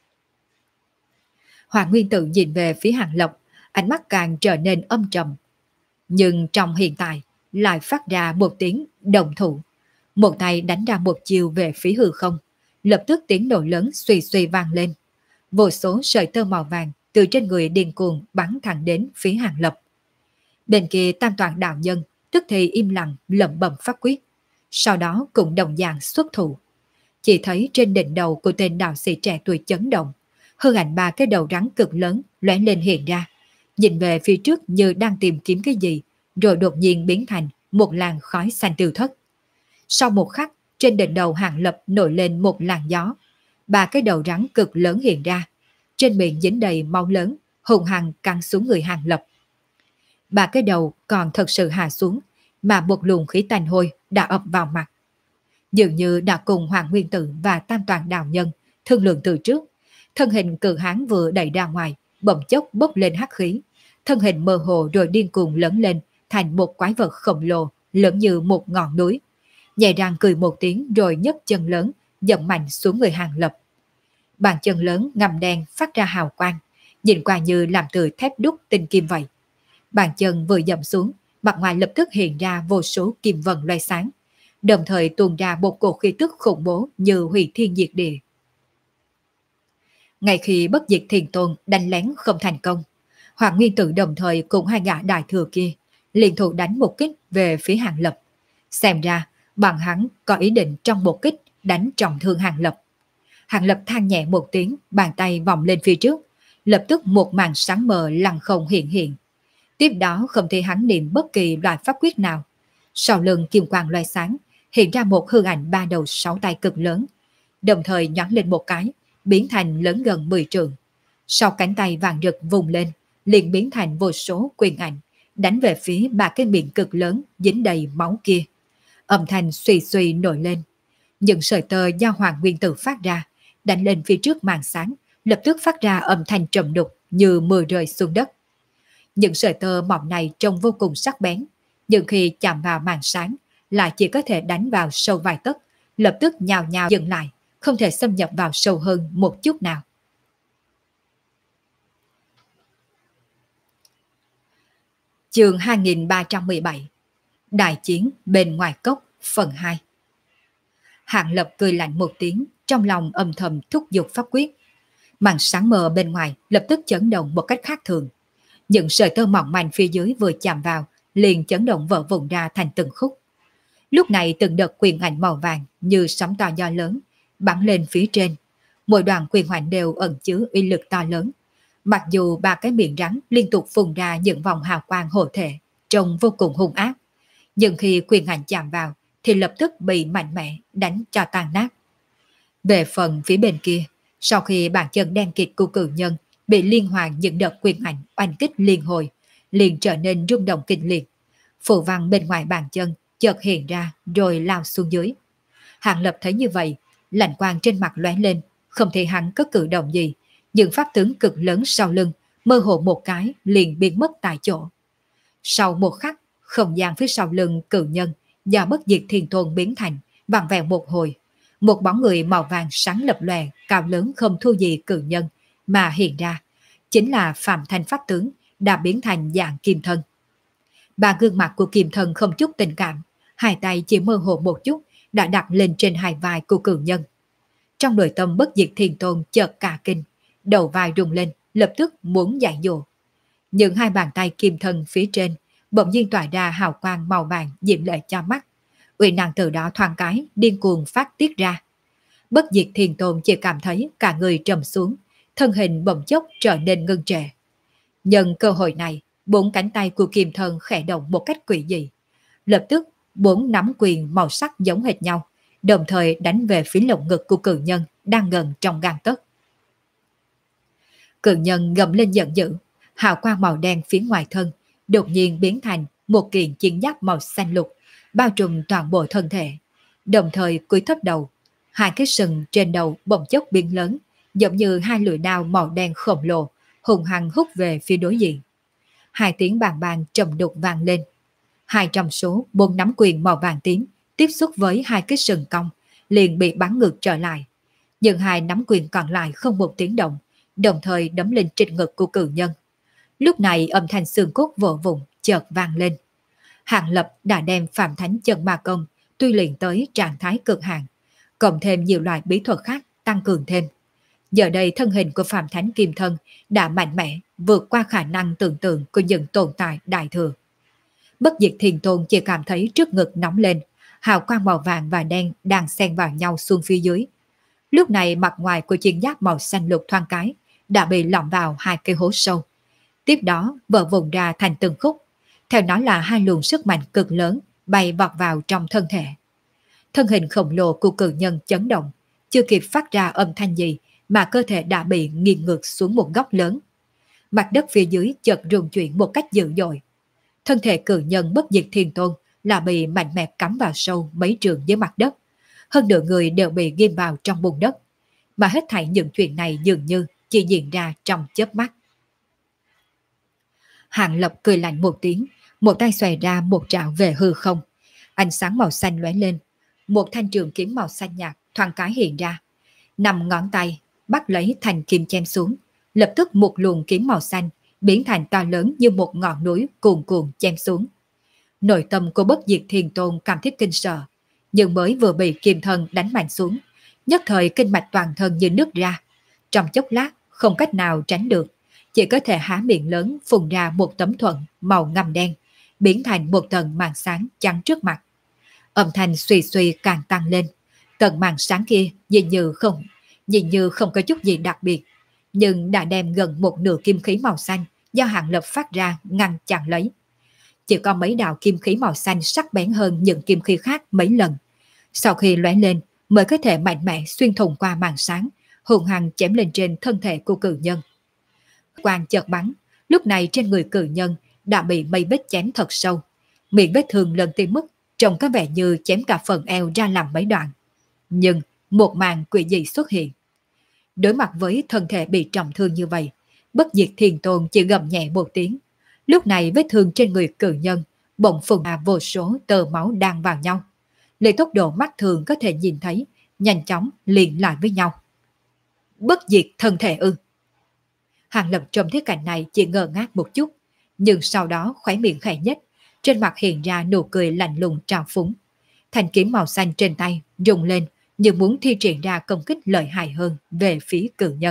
Hoàng Nguyên Tử nhìn về phía Hàng Lập, ánh mắt càng trở nên âm trầm. Nhưng trong hiện tại lại phát ra một tiếng đồng thủ. Một tay đánh ra một chiều về phía hư không, lập tức tiếng nổ lớn suy suy vang lên. Vô số sợi tơ màu vàng từ trên người điên cuồng bắn thẳng đến phía Hàng Lập. Bên kia Tam Toàn đạo nhân tức thì im lặng lẩm bẩm phát quyết, sau đó cũng đồng dạng xuất thủ. Chỉ thấy trên đỉnh đầu của tên đạo sĩ trẻ tuổi chấn động, hư ảnh ba cái đầu rắn cực lớn lóe lên hiện ra, nhìn về phía trước như đang tìm kiếm cái gì, rồi đột nhiên biến thành một làn khói xanh tiêu thất. Sau một khắc, trên đỉnh đầu Hàng Lập nổi lên một làn gió, ba cái đầu rắn cực lớn hiện ra, trên miệng dính đầy máu lớn, hùng hăng cắn xuống người Hàng Lập. Ba cái đầu còn thật sự hạ xuống, mà một luồng khí tanh hôi đã ập vào mặt. Dường như đã cùng Hoàng Nguyên Tử và Tam Toàn đạo nhân thương lượng từ trước, thân hình cự hán vừa đẩy ra ngoài, bỗng chốc bốc lên hắc khí, thân hình mơ hồ rồi điên cuồng lớn lên thành một quái vật khổng lồ lớn như một ngọn núi. Nhẹ răng cười một tiếng rồi nhấc chân lớn dậm mạnh xuống người Hàng Lập. Bàn chân lớn ngầm đen phát ra hào quang, nhìn qua như làm từ thép đúc tinh kim vậy. Bàn chân vừa dậm xuống, mặt ngoài lập tức hiện ra vô số kim vân loay sáng, đồng thời tuôn ra một cột khí tức khủng bố như hủy thiên diệt địa. Ngay khi bất diệt thiên tôn đánh lén không thành công, Hoàng Nguyên Tử đồng thời cùng hai gã đại thừa kia liên thủ đánh một kích về phía Hàng Lập. Xem ra bọn hắn có ý định trong một kích đánh trọng thương Hàng Lập. Hàng Lập than nhẹ một tiếng, bàn tay vòng lên phía trước, lập tức một màn sáng mờ lặng không hiện hiện. Tiếp đó không thể hắn niệm bất kỳ loại pháp quyết nào. Sau lưng kim quang loay sáng, hiện ra một hư ảnh ba đầu sáu tay cực lớn, đồng thời nhón lên một cái, biến thành lớn gần 10 trượng. Sau cánh tay vàng rực vùng lên, liền biến thành vô số quyền ảnh, đánh về phía ba cái miệng cực lớn dính đầy máu kia. Âm thanh suy suy nổi lên. Những sợi tơ do Hoàng Nguyên Tử phát ra, đánh lên phía trước màn sáng, lập tức phát ra âm thanh trầm đục như mưa rơi xuống đất. Những sợi tơ mỏng này trông vô cùng sắc bén, nhưng khi chạm vào màn sáng lại chỉ có thể đánh vào sâu vài tấc, lập tức nhào nhào dừng lại, không thể xâm nhập vào sâu hơn một chút nào. Chương 2317 Đại chiến bên ngoài cốc phần 2. Hàng Lập cười lạnh một tiếng, trong lòng âm thầm thúc giục pháp quyết. Màn sáng mờ bên ngoài lập tức chấn động một cách khác thường. Những sợi tơ mỏng manh phía dưới vừa chạm vào, liền chấn động vỡ vụn ra thành từng khúc. Lúc này từng đợt quyền ảnh màu vàng như sóng to gió lớn bắn lên phía trên. Mỗi đoạn quyền ảnh đều ẩn chứa uy lực to lớn. Mặc dù ba cái miệng rắn liên tục phun ra những vòng hào quang hộ thể, trông vô cùng hung ác, nhưng khi quyền ảnh chạm vào thì lập tức bị mạnh mẽ đánh cho tan nát. Về phần phía bên kia, sau khi bàn chân đen kịt của cự nhân bị liên hoàn những đợt quyền ảnh oanh kích liên hồi, liền trở nên rung động kinh liệt. Phù văn bên ngoài bàn chân chợt hiện ra rồi lao xuống dưới. Hàng Lập thấy như vậy, lạnh quang trên mặt lóe lên, không thể hắn có cử động gì, nhưng pháp tướng cực lớn sau lưng mơ hồ một cái liền biến mất tại chỗ. Sau một khắc, không gian phía sau lưng cự nhân do bất diệt thiên tôn biến thành vặn vẹo một hồi, một bóng người màu vàng sáng lập lòe cao lớn không thua gì cự nhân mà hiện ra, chính là Phạm Thanh pháp tướng đã biến thành dạng kim thân. Ba gương mặt của Kiềm Thần không chút tình cảm, hai tay chỉ mơ hồ một chút đã đặt lên trên hai vai của cự nhân. Trong nội tâm Bất Diệt Thiên Tôn chợt cả kinh, đầu vai rung lên, lập tức muốn giải dụ. Nhưng hai bàn tay Kiềm Thần phía trên bỗng nhiên tỏa ra hào quang màu vàng diễm lệ cho mắt. Uy năng từ đó thoáng cái điên cuồng phát tiết ra. Bất Diệt Thiên Tôn chỉ cảm thấy cả người trầm xuống, thân hình bỗng chốc trở nên ngưng trệ. Nhân cơ hội này, bốn cánh tay của Kiềm Thần khẽ động một cách quỷ dị. Lập tức, bốn nắm quyền màu sắc giống hệt nhau, đồng thời đánh về phía lồng ngực của cự nhân đang gần trong gang tấc. Cự nhân gầm lên giận dữ, hào quang màu đen phía ngoài thân đột nhiên biến thành một kiện chiến giáp màu xanh lục, bao trùm toàn bộ thân thể. Đồng thời cúi thấp đầu, hai cái sừng trên đầu bỗng chốc biến lớn, giống như hai lưỡi đao màu đen khổng lồ, hùng hăng hút về phía đối diện. Hai tiếng bàng bàng trầm đục vang lên. Hai trong số bốn nắm quyền màu vàng tím tiếp xúc với hai cái sừng cong, liền bị bắn ngược trở lại. Nhưng hai nắm quyền còn lại không một tiếng động, đồng thời đấm lên trên ngực của cự nhân. Lúc này âm thanh xương cốt vỡ vụn chợt vang lên. Hàng Lập đã đem Phạm Thánh Chân Ma Công tuy luyện tới trạng thái cực hạn, cộng thêm nhiều loại bí thuật khác tăng cường thêm. Giờ đây thân hình của Phạm Thánh Kim Thân đã mạnh mẽ vượt qua khả năng tưởng tượng của những tồn tại đại thừa. Bất Diệt Thiên Tôn chỉ cảm thấy trước ngực nóng lên, hào quang màu vàng và đen đang xen vào nhau xuống phía dưới. Lúc này mặt ngoài của chiến giáp màu xanh lục thoáng cái đã bị lọm vào hai cây hố sâu. Tiếp đó vỡ vụn ra thành từng khúc. Theo nó là hai luồng sức mạnh cực lớn bay vọt vào trong thân thể. Thân hình khổng lồ của cự nhân chấn động, chưa kịp phát ra âm thanh gì mà cơ thể đã bị nghiêng ngược xuống một góc lớn. Mặt đất phía dưới chợt rung chuyển một cách dữ dội. Thân thể cự nhân Bất Diệt Thiên Tôn là bị mạnh mẽ cắm vào sâu mấy trường dưới mặt đất. Hơn nửa người đều bị ghim vào trong bùn đất. Mà hết thảy những chuyện này dường như chỉ diễn ra trong chớp mắt. Hàng Lập cười lạnh một tiếng, một tay xòe ra một trảo về hư không. Ánh sáng màu xanh lóe lên, một thanh trường kiếm màu xanh nhạt thoáng cái hiện ra. Nằm ngón tay bắt lấy thanh kiếm chém xuống, lập tức một luồng kiếm màu xanh biến thành to lớn như một ngọn núi cuồn cuộn chém xuống. Nội tâm của Bất Diệt Thiên Tôn cảm thấy kinh sợ, nhưng mới vừa bị Kiềm Thần đánh mạnh xuống, nhất thời kinh mạch toàn thân như nứt ra. Trong chốc lát không cách nào tránh được, chỉ có thể há miệng lớn phun ra một tấm thuận màu ngăm đen, biến thành một tầng màn sáng chắn trước mặt. Âm thanh suy suy càng tăng lên, tầng màn sáng kia nhìn như không có chút gì đặc biệt, nhưng đã đem gần một nửa kim khí màu xanh do Hàng Lập phát ra ngăn chặn lấy. Chỉ có mấy đạo kim khí màu xanh sắc bén hơn những kim khí khác mấy lần. Sau khi lóe lên mới có thể mạnh mẽ xuyên thủng qua màn sáng, hùng hăng chém lên trên thân thể của cự nhân. Quang chợt bắn, lúc này trên người cự nhân đã bị mấy vết chém thật sâu. Miệng vết thương lần tới mức trông có vẻ như chém cả phần eo ra làm mấy đoạn. Nhưng một màn quỷ dị xuất hiện. Đối mặt với thân thể bị trọng thương như vậy, Bất Diệt Thiên Tôn chỉ gầm nhẹ một tiếng. Lúc này vết thương trên người cự nhân bỗng phun ra vô số tơ máu đang vào nhau. Lấy tốc độ mắt thường có thể nhìn thấy, nhanh chóng liền lại với nhau. Bất diệt thân thể ư? Hàng Lập trong thế cảnh này chỉ ngơ ngác một chút, nhưng sau đó khóe miệng khẽ nhếch, trên mặt hiện ra nụ cười lạnh lùng trào phúng. Thanh kiếm màu xanh trên tay rung lên như muốn thi triển ra công kích lợi hại hơn về phía cự nhân.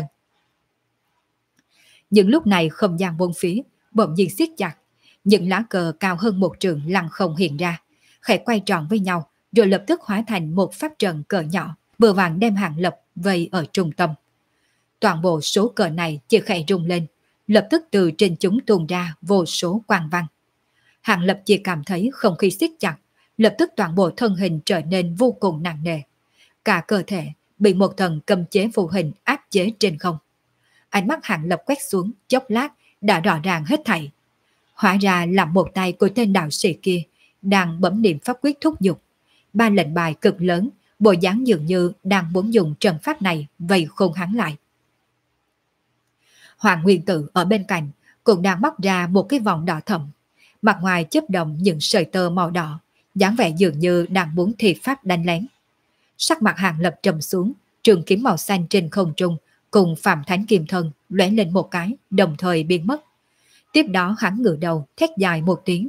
Nhưng lúc này không gian bốn phía bỗng nhiên siết chặt, những lá cờ cao hơn một trường lăng không hiện ra, khẽ quay tròn với nhau rồi lập tức hóa thành một pháp trận cờ nhỏ, vừa vàng đem Hàng Lập vây ở trung tâm. Toàn bộ số cờ này chỉ khẽ rung lên, lập tức từ trên chúng tuôn ra vô số quang văn. Hàng Lập chỉ cảm thấy không khí siết chặt, lập tức toàn bộ thân hình trở nên vô cùng nặng nề. Cả cơ thể bị một thần cầm chế vô hình áp chế trên không. Ánh mắt Hàng Lập quét xuống, chốc lát đã rõ ràng hết thảy. Hóa ra là một tay của tên đạo sĩ kia đang bấm niệm pháp quyết thúc giục. Ba lệnh bài cực lớn, bộ dáng dường như đang muốn dùng trận pháp này vây khôn hắn lại. Hoàng Nguyên Tử ở bên cạnh cũng đang móc ra một cái vòng đỏ thẫm, mặt ngoài chớp động những sợi tơ màu đỏ, dáng vẻ dường như đang muốn thi pháp đánh lén. Sắc mặt Hàng Lập trầm xuống, trường kiếm màu xanh trên không trung cùng Phạm Thánh Kim Thân lóe lên một cái, đồng thời biến mất. Tiếp đó hắn ngửa đầu thét dài một tiếng,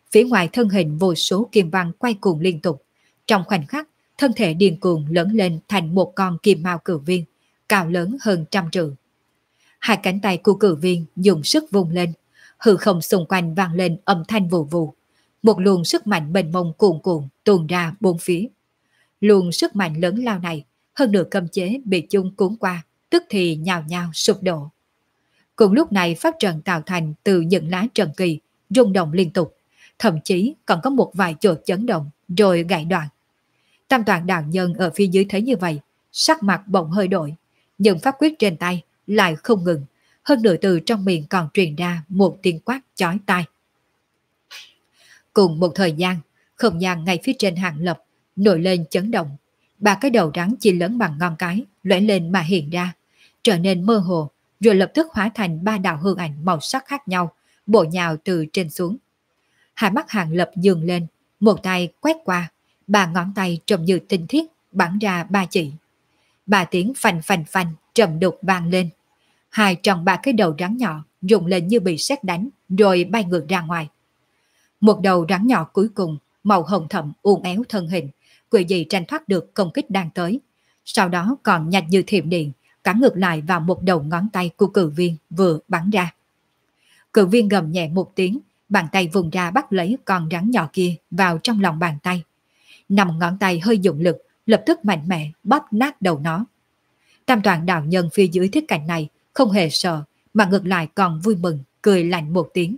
Phía ngoài thân hình vô số kim văn quay cuồng liên tục. Trong khoảnh khắc, thân thể điên cuồng lớn lên thành một con kim mao cử viên, cao lớn hơn 100 trượng. Hai cánh tay của cử viên dùng sức vung lên, hư không xung quanh vang lên âm thanh vù vù. Một luồng sức mạnh mênh mông cuồn cuộn tuôn ra bốn phía. Luồng sức mạnh lớn lao này, hơn nửa cấm chế bị chung cuốn qua, tức thì nhào nhào sụp đổ. Cùng lúc này pháp trận tạo thành từ những lá trần kỳ, rung động liên tục, thậm chí còn có một vài chỗ chấn động rồi gãy đoạn. Tam Toàn đạo nhân ở phía dưới thấy như vậy, sắc mặt bỗng hơi đổi, nhưng pháp quyết trên tay lại không ngừng, hơn nửa từ trong miệng còn truyền ra một tiếng quát chói tai. Cùng một thời gian, không gian ngay phía trên hàng lập nổi lên chấn động, ba cái đầu rắn chỉ lớn bằng ngón cái lóe lên mà hiện ra, trở nên mơ hồ, rồi lập tức hóa thành ba đạo hư ảnh màu sắc khác nhau, bộ nhào từ trên xuống. Hai mắt hàng lập dường lên, một tay quét qua, ba ngón tay trông như tinh thiết bắn ra ba chỉ. Ba tiếng phanh phanh phanh trầm đục vang lên. Hai trong ba cái đầu rắn nhỏ rung lên như bị sét đánh rồi bay ngược ra ngoài. Một đầu rắn nhỏ cuối cùng màu hồng thẫm uốn éo thân hình, quỷ dị tranh thoát được công kích đang tới. Sau đó còn nhanh như thiểm điện, cắn ngược lại vào một đầu ngón tay của cự viên vừa bắn ra. Cự viên gầm nhẹ một tiếng, bàn tay vùng ra bắt lấy con rắn nhỏ kia vào trong lòng bàn tay. 5 ngón tay hơi dụng lực, lập tức mạnh mẽ bóp nát đầu nó. Tam Toàn đạo nhân phía dưới thiết cảnh này không hề sợ, mà ngược lại còn vui mừng, cười lạnh một tiếng.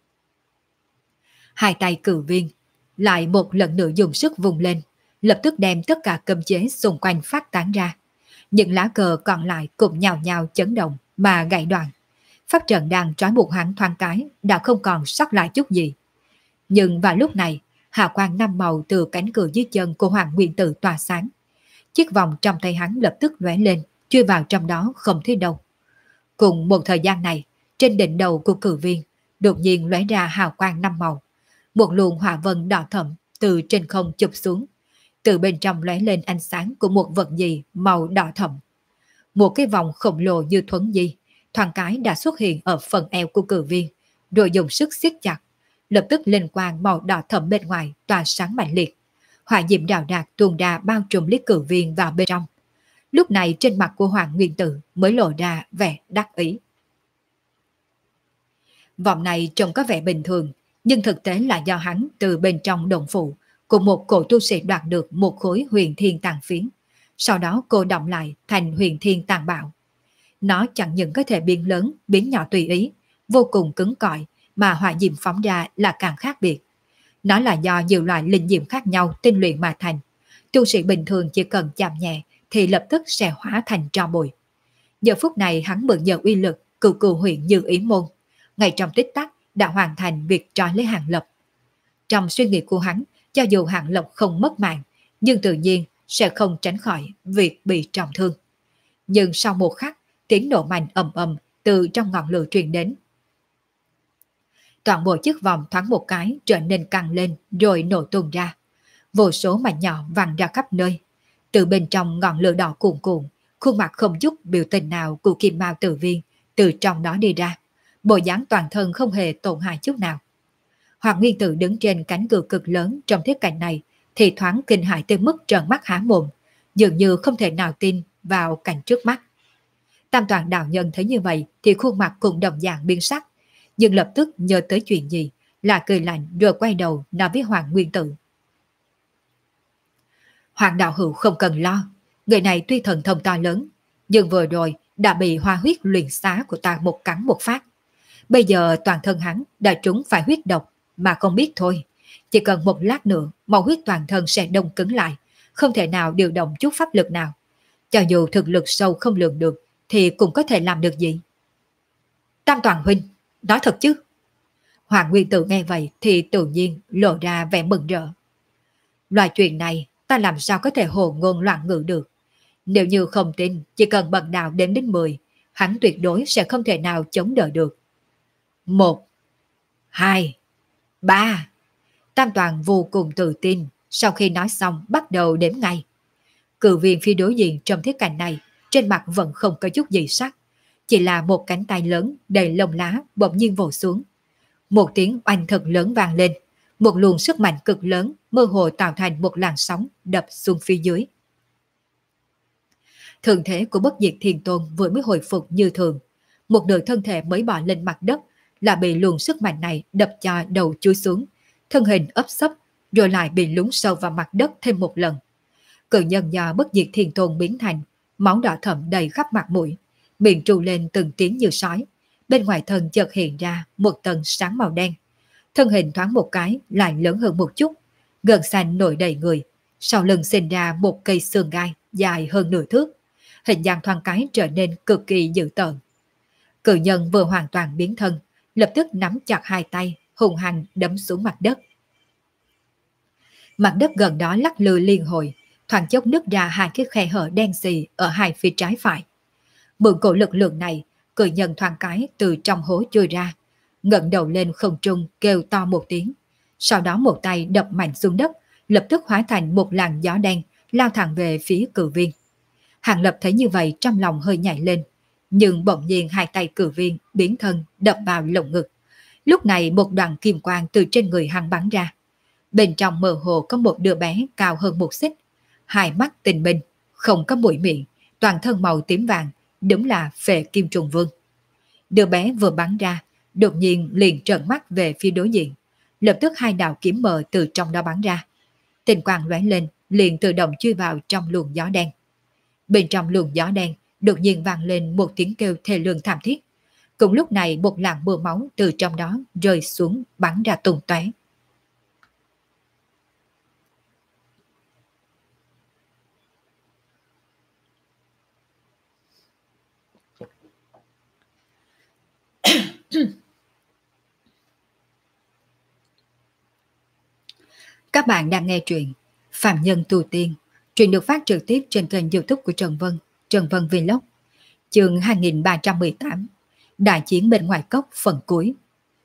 Hai tay cử viên lại một lần nữa dùng sức vùng lên, lập tức đem tất cả cấm chế xung quanh phát tán ra. Những lá cờ còn lại cũng nhào nhào chấn động mà gãy đoạn. Pháp trận đang trói buộc hắn thoáng cái đã không còn sót lại chút gì. Nhưng vào lúc này, hào quang 5 màu từ cánh cửa dưới chân của Hoàng Nguyên Tử tỏa sáng. Chiếc vòng trong tay hắn lập tức lóe lên, chui vào trong đó không thấy đâu. Cùng một thời gian này, trên đỉnh đầu của cử viên đột nhiên lóe ra hào quang 5 màu. Một luồng hỏa vân đỏ thẫm từ trên không chụp xuống, từ bên trong lóe lên ánh sáng của một vật gì màu đỏ thẫm. Một cái vòng khổng lồ như thuấn di, thoáng cái đã xuất hiện ở phần eo của cử viên, rồi dùng sức siết chặt. Lập tức lên quang màu đỏ thẫm bên ngoài tỏa sáng mạnh liệt. Hỏa diệm rào rạc tuôn ra bao trùm lấy cử viên vào bên trong. Lúc này trên mặt của Hoàng Nguyên Tử mới lộ ra vẻ đắc ý. Vòng này trông có vẻ bình thường, nhưng thực tế là do hắn từ bên trong động phủ của một cổ tu sĩ đoạt được một khối huyền thiên tàn phiến, sau đó cô động lại thành huyền thiên tàn bạo. Nó chẳng những có thể biến lớn, biến nhỏ tùy ý, vô cùng cứng cỏi, mà hỏa diệm phóng ra là càng khác biệt. Nó là do nhiều loại linh diệm khác nhau tinh luyện mà thành. Tu sĩ bình thường chỉ cần chạm nhẹ thì lập tức sẽ hóa thành tro bụi. Giờ phút này hắn mượn nhờ uy lực cửu cửu huyện Như Ý Môn, ngay trong tích tắc đã hoàn thành việc trói lấy Hàng Lập. Trong suy nghĩ của hắn, cho dù Hàng Lập không mất mạng, nhưng tự nhiên sẽ không tránh khỏi việc bị trọng thương. Nhưng sau một khắc, tiếng nổ mạnh ầm ầm từ trong ngọn lửa truyền đến. Toàn bộ chiếc vòng thoáng một cái trở nên căng lên rồi nổ tung ra. Vô số mảnh nhỏ văng ra khắp nơi. Từ bên trong ngọn lửa đỏ cuồn cuộn, khuôn mặt không chút biểu tình nào của Kim Mao Tử Viên từ trong đó đi ra. Bộ dáng toàn thân không hề tổn hại chút nào. Hoàng Nguyên Tử đứng trên cánh cửa cực lớn trong thiết cảnh này thì thoáng kinh hãi tới mức trợn mắt há mồm, dường như không thể nào tin vào cảnh trước mắt. Tam Toàn đạo nhân thấy như vậy thì khuôn mặt cũng đồng dạng biến sắc, nhưng lập tức nhớ tới chuyện gì, là cười lạnh rồi quay đầu nói với Hoàng Nguyên Tử. Hoàng đạo hữu không cần lo, người này tuy thần thông to lớn, nhưng vừa rồi đã bị hoa huyết luyện xá của ta một cắn một phát. Bây giờ toàn thân hắn đã trúng phải huyết độc mà không biết thôi. Chỉ cần một lát nữa màu huyết toàn thân sẽ đông cứng lại, không thể nào điều động chút pháp lực nào. Cho dù thực lực sâu không lường được thì cũng có thể làm được gì. Tam Toàn huynh, nói thật chứ? Hoàng Nguyên Tử nghe vậy thì tự nhiên lộ ra vẻ mừng rỡ. Loại chuyện này ta làm sao có thể hồ ngôn loạn ngữ được. Nếu như không tin, chỉ cần bậc đạo đến 10, hắn tuyệt đối sẽ không thể nào chống đỡ được. 1, 2, 3. Tam Toàn vô cùng tự tin, sau khi nói xong bắt đầu đếm ngay. Cự viên phía đối diện trong thiết cảnh này, trên mặt vẫn không có chút gì sắc, chỉ là một cánh tay lớn đầy lông lá bỗng nhiên vồ xuống. Một tiếng oanh thật lớn vang lên, một luồng sức mạnh cực lớn mơ hồ tạo thành một làn sóng đập xuống phía dưới. Thường thế của Bất Diệt Thiên Tôn vừa mới hồi phục như thường, một nửa thân thể mới bò lên mặt đất là bị luồng sức mạnh này đập cho đầu chui xuống, thân hình ấp sấp rồi lại bị lún sâu vào mặt đất thêm một lần. Cự nhân do Bất Diệt Thiên Tôn biến thành, máu đỏ thẫm đầy khắp mặt mũi, miệng trù lên từng tiếng như sói, bên ngoài thân chợt hiện ra một tầng sáng màu đen. Thân hình thoáng một cái lại lớn hơn một chút, gân xanh nổi đầy người, sau lưng sinh ra một cây xương gai dài hơn nửa thước, hình dạng thoáng cái trở nên cực kỳ dữ tợn. Cự nhân vừa hoàn toàn biến thân, lập tức nắm chặt hai tay, hùng hăng đấm xuống mặt đất. Mặt đất gần đó lắc lư liên hồi, thoáng chốc nứt ra hai cái khe hở đen xì ở hai phía trái phải. Mượn cổ lực lượng này, cự nhân thoáng cái từ trong hố chui ra, ngẩng đầu lên không trung kêu to một tiếng. Sau đó một tay đập mạnh xuống đất, lập tức hóa thành một làn gió đen lao thẳng về phía cự viên. Hàng Lập thấy như vậy trong lòng hơi nhảy lên, nhưng bỗng nhiên hai tay cự viên biến thân đập vào lồng ngực. Lúc này một đoàn kim quang từ trên người hắn bắn ra. Bên trong mơ hồ có một đứa bé cao hơn một xích, hai mắt tinh minh, không có mũi miệng, toàn thân màu tím vàng, đúng là Phệ Kim Trùng Vương. Đứa bé vừa bắn ra, đột nhiên liền trợn mắt về phía đối diện, lập tức hai đạo kiếm mờ từ trong đó bắn ra. Tinh quang lóe lên, liền tự động chui vào trong luồng gió đen. Bên trong luồng gió đen đột nhiên vang lên một tiếng kêu thê lương thảm thiết. Cùng lúc này một làn mưa máu từ trong đó rơi xuống bắn ra tung tóe. Các bạn đang nghe truyện Phạm Nhân Tu Tiên. Truyện được phát trực tiếp trên kênh YouTube của Trần Vân, Trần Vân Vlog. Chương 2318, Đại chiến bên ngoài cốc phần cuối.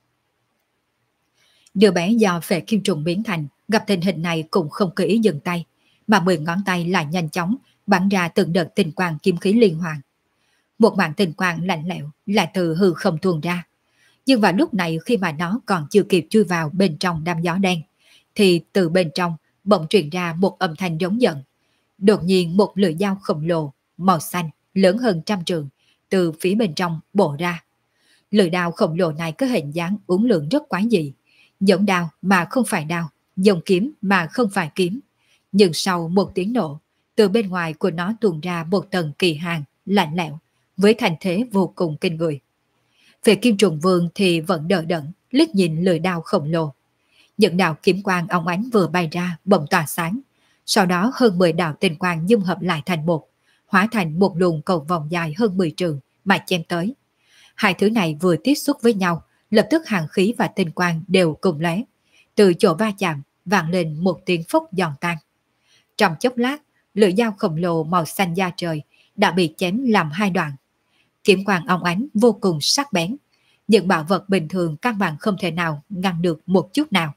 Đứa bé do Phệ Kim Trùng biến thành gặp tình hình này cũng không cứ ý dừng tay, mà 10 ngón tay lại nhanh chóng bắn ra từng đợt tinh quang kim khí liên hoàn. Một mảng tinh quang lạnh lẽo lại từ hư không tuôn ra. Nhưng vào lúc này khi mà nó còn chưa kịp chui vào bên trong đám gió đen, thì từ bên trong bỗng truyền ra một âm thanh giống giận. Đột nhiên một lưỡi dao khổng lồ màu xanh lớn hơn 100 trượng từ phía bên trong bổ ra. Lưỡi đao khổng lồ này có hình dáng uốn lượn rất quái dị, giống đao mà không phải đao, giống kiếm mà không phải kiếm. Nhưng sau một tiếng nổ, từ bên ngoài của nó tuôn ra một tầng kỳ hàn lạnh lẽo với thành thế vô cùng kinh người. Về Kim Trùng Vương thì vẫn đờ đẫn liếc nhìn lưỡi đao khổng lồ. Những đạo kiếm quang óng ánh vừa bay ra bỗng tỏa sáng, sau đó hơn 10 đạo tinh quang dung hợp lại thành một, hóa thành một luồng cầu vòng dài hơn 10 trượng mà chém tới. Hai thứ này vừa tiếp xúc với nhau, lập tức hàn khí và tinh quang đều cùng lóe. Từ chỗ va chạm vang lên một tiếng phốc giòn tan. Trong chốc lát, lưỡi dao khổng lồ màu xanh da trời đã bị chém làm hai đoạn. Kiếm quang óng ánh vô cùng sắc bén, những bảo vật bình thường căn bản không thể nào ngăn được một chút nào.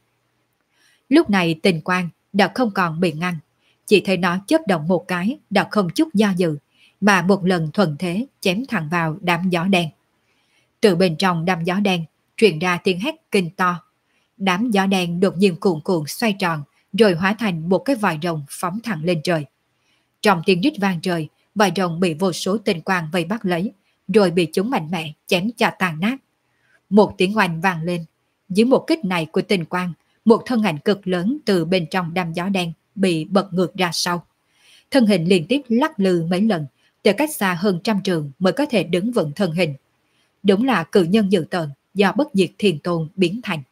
Lúc này tinh quang đã không còn bị ngăn, chỉ thấy nó chớp động một cái đã không chút do dự, mà một lần thuần thế chém thẳng vào đám gió đen. Từ bên trong đám gió đen truyền ra tiếng hét kinh to. Đám gió đen đột nhiên cuộn cuộn xoay tròn, rồi hóa thành một cái vòi rồng phóng thẳng lên trời. Trong tiếng rít vang trời, vòi rồng bị vô số tinh quang vây bắt lấy, rồi bị chúng mạnh mẽ chém cho tàn nát. Một tiếng oanh vang lên. Dưới một kích này của tinh quang, một thân ảnh cực lớn từ bên trong đám gió đen bị bật ngược ra sau. Thân hình liên tiếp lắc lư mấy lần, từ cách xa hơn 100 trượng mới có thể đứng vững thân hình. Đúng là cự nhân dữ tợn do Bất Diệt Thiên Tôn biến thành.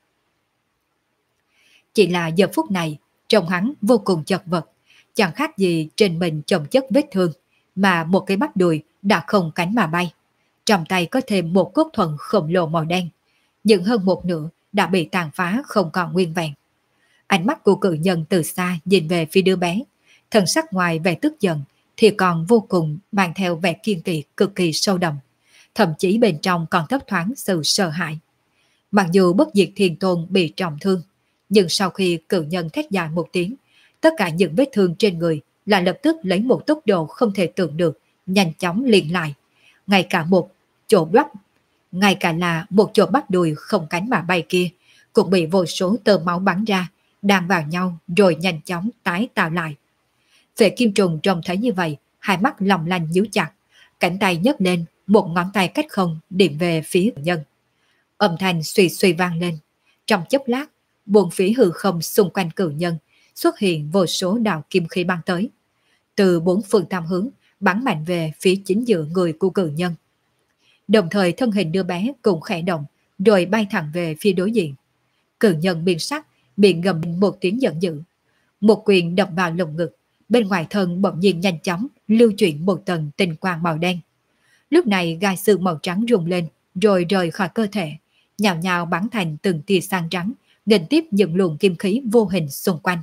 Chỉ là giờ phút này, trông hắn vô cùng chật vật, chẳng khác gì trên mình chồng chất vết thương, mà một cái bắp đùi đã không cánh mà bay. Trong tay có thêm một cốt thuần khổng lồ màu đen, nhưng hơn một nửa đã bị tàn phá không còn nguyên vẹn. Ánh mắt của cự nhân từ xa nhìn về phía đứa bé, thần sắc ngoài vẻ tức giận thì còn vô cùng mang theo vẻ kiên kỵ cực kỳ sâu đậm, thậm chí bên trong còn thấp thoáng sự sợ hãi. Mặc dù Bất Diệt Thiên Tôn bị trọng thương, nhưng sau khi cự nhân thét dài một tiếng, tất cả những vết thương trên người là lập tức lấy một tốc độ không thể tưởng được, nhanh chóng liền lại. Ngay cả là một chỗ bắp đùi không cánh mà bay kia cũng bị vô số tơ máu bắn ra, đan vào nhau rồi nhanh chóng tái tạo lại. Vệ Kim Trùng trông thấy như vậy, hai mắt long lanh nhíu chặt, cánh tay nhấc lên, một ngón tay cách không điểm về phía cự nhân. Âm thanh suy suy vang lên. Trong chốc lát, bốn phía hư không xung quanh cự nhân xuất hiện vô số đạo kim khí bắn tới. Từ bốn phương tam hướng, bắn mạnh về phía chính giữa người của cự nhân. Đồng thời thân hình đứa bé cũng khẽ động, rồi bay thẳng về phía đối diện. Cự nhân biến sắc, miệng gầm một tiếng giận dữ. Một quyền đập vào lồng ngực, bên ngoài thân bỗng nhiên nhanh chóng lưu chuyển một tầng tinh quang màu đen. Lúc này gai xương màu trắng rung lên, rồi rời khỏi cơ thể, nhào nhào bắn thành từng tia sáng trắng, nghênh tiếp những luồng kim khí vô hình xung quanh.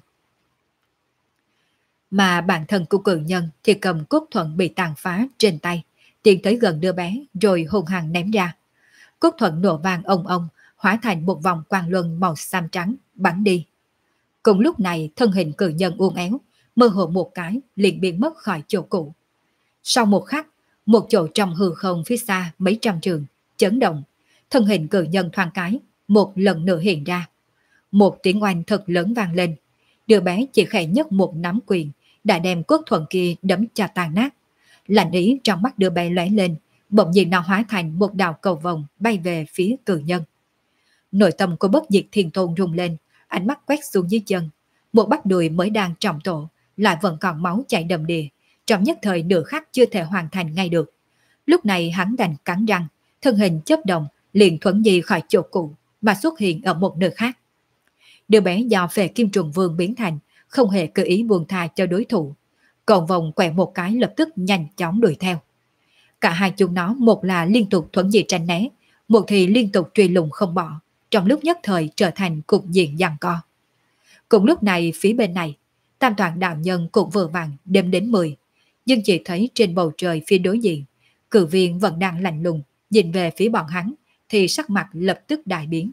Mà bản thân của cự nhân thì cầm cốt thuận bị tàn phá trên tay, tiến tới gần đứa bé rồi hung hăng ném ra. Cốt thuận nổ vang ông ông, hóa thành một vòng quang luân màu xám trắng bắn đi. Cùng lúc này thân hình cự nhân uốn éo, mơ hồ một cái liền biến mất khỏi chỗ cũ. Sau một khắc, một chỗ trong hư không phía xa mấy trăm trường chấn động, thân hình cự nhân thoáng cái một lần nữa hiện ra. Một tiếng oanh thật lớn vang lên, đứa bé chỉ khẽ nhấc một nắm quyền đã đem cốt thuận kia đấm cho tan nát. Lạnh ý trong mắt đứa bé lóe lên, bỗng nhiên nó hóa thành một đạo cầu vồng bay về phía cự nhân. Nội tâm của Bất Diệt Thiên Tôn rung lên, ánh mắt quét xuống dưới chân. Một bắp đùi mới đang trọng tổ, lại vẫn còn máu chảy đầm đìa, trong nhất thời nửa khắc chưa thể hoàn thành ngay được. Lúc này hắn đành cắn răng, thân hình chớp động, liền thuận di khỏi chỗ cũ mà xuất hiện ở một nơi khác. Đứa bé do Phệ Kim Trùng Vương biến thành, không hề cơ ý buông tha cho đối thủ. Còn vòng quẹo một cái lập tức nhanh chóng đuổi theo. Cả hai chúng nó một là liên tục thuận di tránh né, một thì liên tục truy lùng không bỏ, trong lúc nhất thời trở thành cục diện giằng co. Cùng lúc này phía bên này, Tam Toàn đạo nhân cũng vừa vặn đếm đến 10, nhưng chỉ thấy trên bầu trời phía đối diện, cử viên vẫn đang lạnh lùng nhìn về phía bọn hắn, thì sắc mặt lập tức đại biến.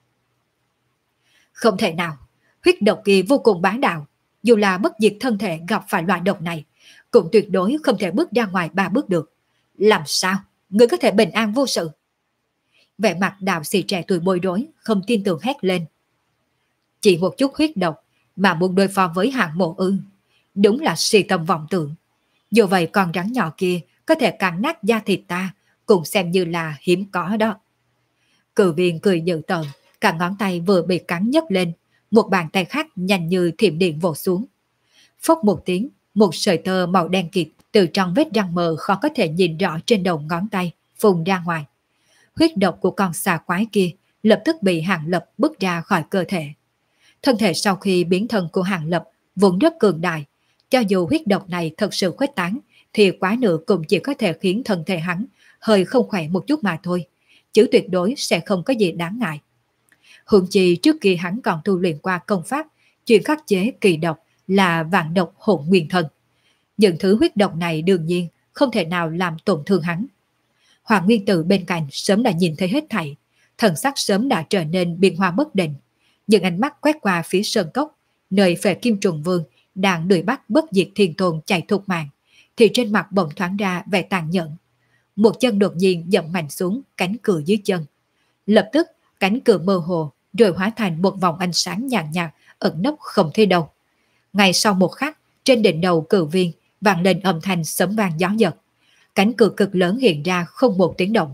Không thể nào, huyết độc kia vô cùng bá đạo, dù là bất diệt thân thể gặp phải loại độc này, cũng tuyệt đối không thể bước ra ngoài 3 bước được. Làm sao người có thể bình an vô sự? Vẻ mặt đạo sĩ trẻ tuổi bối rối, không tin tưởng hét lên. Chỉ một chút huyết độc mà muốn đối phó với Hạng Mộ ư? Đúng là si tâm vọng tưởng. Dù vậy con rắn nhỏ kia có thể cắn nát da thịt ta, cũng xem như là hiếm có đó. Cử viên cười dữ tợn, cả ngón tay vừa bị cắn nhấc lên, một bàn tay khác nhanh như thiểm điện vồ xuống. Phốc một tiếng, một sợi tơ màu đen kịt từ trong vết răng mờ khó có thể nhìn rõ trên đầu ngón tay phun ra ngoài. Huyết độc của con xà quái kia lập tức bị Hàng Lập bứt ra khỏi cơ thể. Thân thể sau khi biến thân của Hàng Lập vốn rất cường đại, cho dù huyết độc này thật sự khuếch tán thì quá nữa cũng chỉ có thể khiến thân thể hắn hơi không khỏe một chút mà thôi, chứ tuyệt đối sẽ không có gì đáng ngại. Huống chi trước kia hắn còn tu luyện qua công pháp chuyện khắc chế kỳ độc là vạn độc hỗn nguyên thân. Những thứ huyết độc này đương nhiên không thể nào làm tổn thương hắn. Hoàng Nguyên Tử bên cạnh sớm đã nhìn thấy hết thảy, thần sắc sớm đã trở nên biến hóa bất định. Những ánh mắt quét qua phía sơn cốc, nơi Phệ Kim Trùng Vương đang đuổi bắt Bất Diệt Thiên Tôn chạy thục mạng, thì trên mặt bỗng thoáng ra vẻ tàn nhẫn. Một chân đột nhiên dậm mạnh xuống cánh cửa dưới chân. Lập tức cánh cửa mơ hồ rồi hóa thành một vòng ánh sáng nhàn nhạt ẩn nấp không thấy đâu. Ngay sau một khắc, trên đỉnh đầu cử viên vang lên âm thanh sấm vang gió giật. Cánh cửa cực lớn hiện ra không một tiếng động.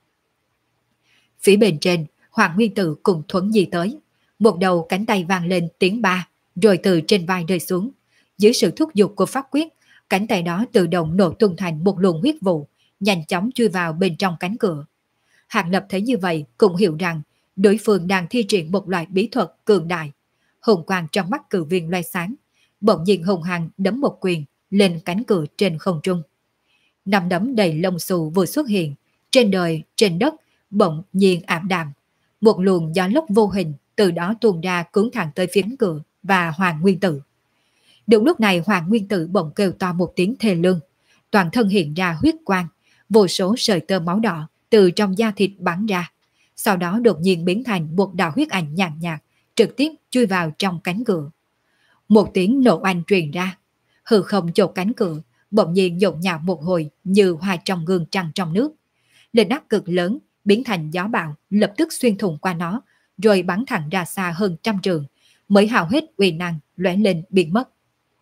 Phía bên trên, Hoàng Nguyên Tử cùng thuấn di tới. Một đầu cánh tay vang lên tiếng ba, rồi từ trên vai rơi xuống. Dưới sự thúc giục của pháp quyết, cánh tay đó tự động nổ tung thành một luồng huyết vụ, nhanh chóng chui vào bên trong cánh cửa. Hàng Lập thấy như vậy cũng hiểu rằng đối phương đang thi triển một loại bí thuật cường đại. Hùng quang trong mắt cử viên loe sáng, bỗng nhiên hùng hăng đấm một quyền lên cánh cửa trên không trung. Năm đấm đầy lông xù vừa xuất hiện, trên đời, trên đất bỗng nhiên ảm đạm. Một luồng gió lốc vô hình từ đó tuôn ra cuốn thẳng tới phía cánh cửa và Hoàng Nguyên Tử. Đúng lúc này Hoàng Nguyên Tử bỗng kêu to một tiếng thê lương, toàn thân hiện ra huyết quang, vô số sợi tơ máu đỏ từ trong da thịt bắn ra, sau đó đột nhiên biến thành một đạo huyết ảnh nhàn nhạt, trực tiếp chui vào trong cánh cửa. Một tiếng nổ oanh truyền ra, hư không chỗ cánh cửa bỗng nhiên nhộn nhạo một hồi như hoa trong gương trăng trong nước. Lên nắp cực lớn biến thành gió bão lập tức xuyên thủng qua nó, rồi bắn thẳng ra xa hơn 100 trượng, mới hao hết uy năng lóe lên biến mất.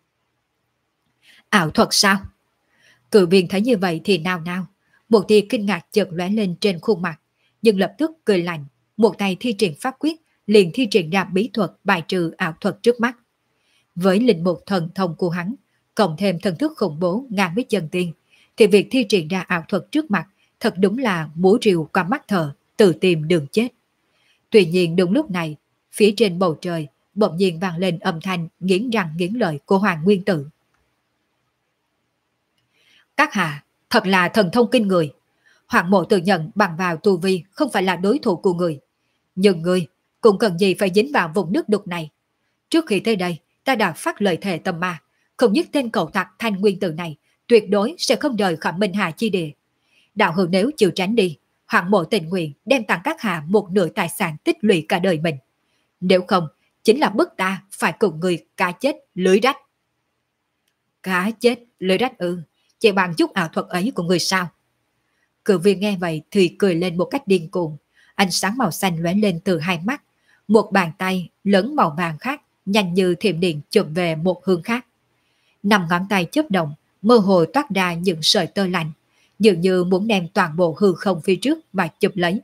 Ảo thuật sao? Cự viên thấy như vậy thì nao nao, một tia kinh ngạc chợt lóe lên trên khuôn mặt, nhưng lập tức cười lạnh, một tay thi triển pháp quyết, liền thi triển ra bí thuật bài trừ ảo thuật trước mắt. Với linh mục thần thông của hắn, cộng thêm thần thức khủng bố ngang với chân tiên, thì việc thi triển ra ảo thuật trước mặt thật đúng là múa rìu qua mắt thợ, tự tìm đường chết. Tuy nhiên đúng lúc này, phía trên bầu trời bỗng nhiên vang lên âm thanh nghiến răng nghiến lợi của Hoàng Nguyên Tử. Các hạ, thật là thần thông kinh người. Hoàng mộ tự nhận bằng vào tu vi không phải là đối thủ của người. Nhưng người cũng cần gì phải dính vào vùng nước đục này. Trước khi tới đây, ta đã phát lời thề tâm ma, không nhất tên cậu tặc Thanh Nguyên Tử này tuyệt đối sẽ không rời khỏi Minh Hà chi địa. Đạo hữu nếu chịu tránh đi, Hoàng mộ tình nguyện đem tặng các hạ một nửa tài sản tích lũy cả đời mình. Nếu không, chính là bức ta phải cùng người cá chết lưới rách. Cá chết lưới rách ư? Chỉ bằng chút ảo thuật ấy của người sao? Cự viên nghe vậy thì cười lên một cách điên cuồng. Ánh sáng màu xanh lóe lên từ hai mắt. Một bàn tay lớn màu vàng khác nhanh như thiểm điện chụp về một hướng khác. 5 ngón tay chớp động, mơ hồ toát ra những sợi tơ lạnh, dường như muốn đem toàn bộ hư không phía trước mà chụp lấy.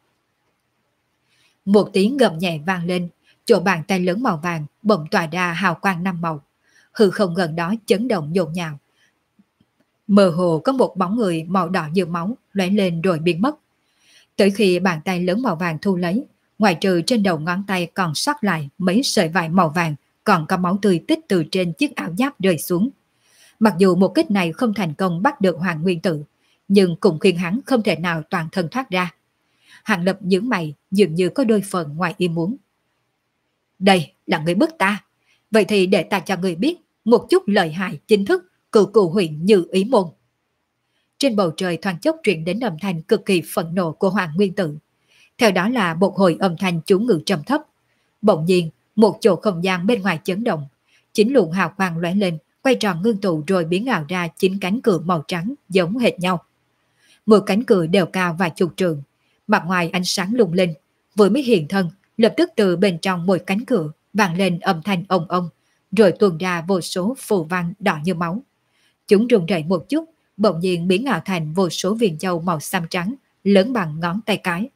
Một tiếng gầm nhẹ vang lên, chỗ bàn tay lớn màu vàng bỗng tỏa ra hào quang 5 màu. Hư không gần đó chấn động nhộn nhạo. Mơ hồ có một bóng người màu đỏ như máu lóe lên rồi biến mất. Tới khi bàn tay lớn màu vàng thu lấy, ngoài trừ trên đầu ngón tay còn sót lại mấy sợi vải màu vàng, còn có máu tươi tích từ trên chiếc áo giáp rơi xuống. Mặc dù một kích này không thành công bắt được Hoàng Nguyên Tử, nhưng cũng khiến hắn không thể nào toàn thân thoát ra. Hàng Lập nhướng mày, dường như có đôi phần ngoài ý muốn. Đây là người bức ta, vậy thì để ta cho người biết một chút lợi hại chính thức cửu cửu huyện Như Ý Môn. Trên bầu trời thoáng chốc truyền đến âm thanh cực kỳ phẫn nộ của Hoàng Nguyên Tử. Theo đó là một hồi âm thanh chú ngữ trầm thấp. Bỗng nhiên, một chỗ không gian bên ngoài chấn động. 9 luồng hào quang lóe lên, quay tròn ngưng tụ rồi biến ảo ra 9 cánh cửa màu trắng giống hệt nhau. Mỗi cánh cửa đều cao vài chục trượng. Mặt ngoài ánh sáng lung linh, vừa mới hiện thân, lập tức từ bên trong mỗi cánh cửa vang lên âm thanh ông ông, rồi tuôn ra vô số phù văn đỏ như máu. Chúng rung rẩy một chút, bỗng nhiên biến ảo thành vô số viên châu màu xám trắng, lớn bằng ngón tay cái.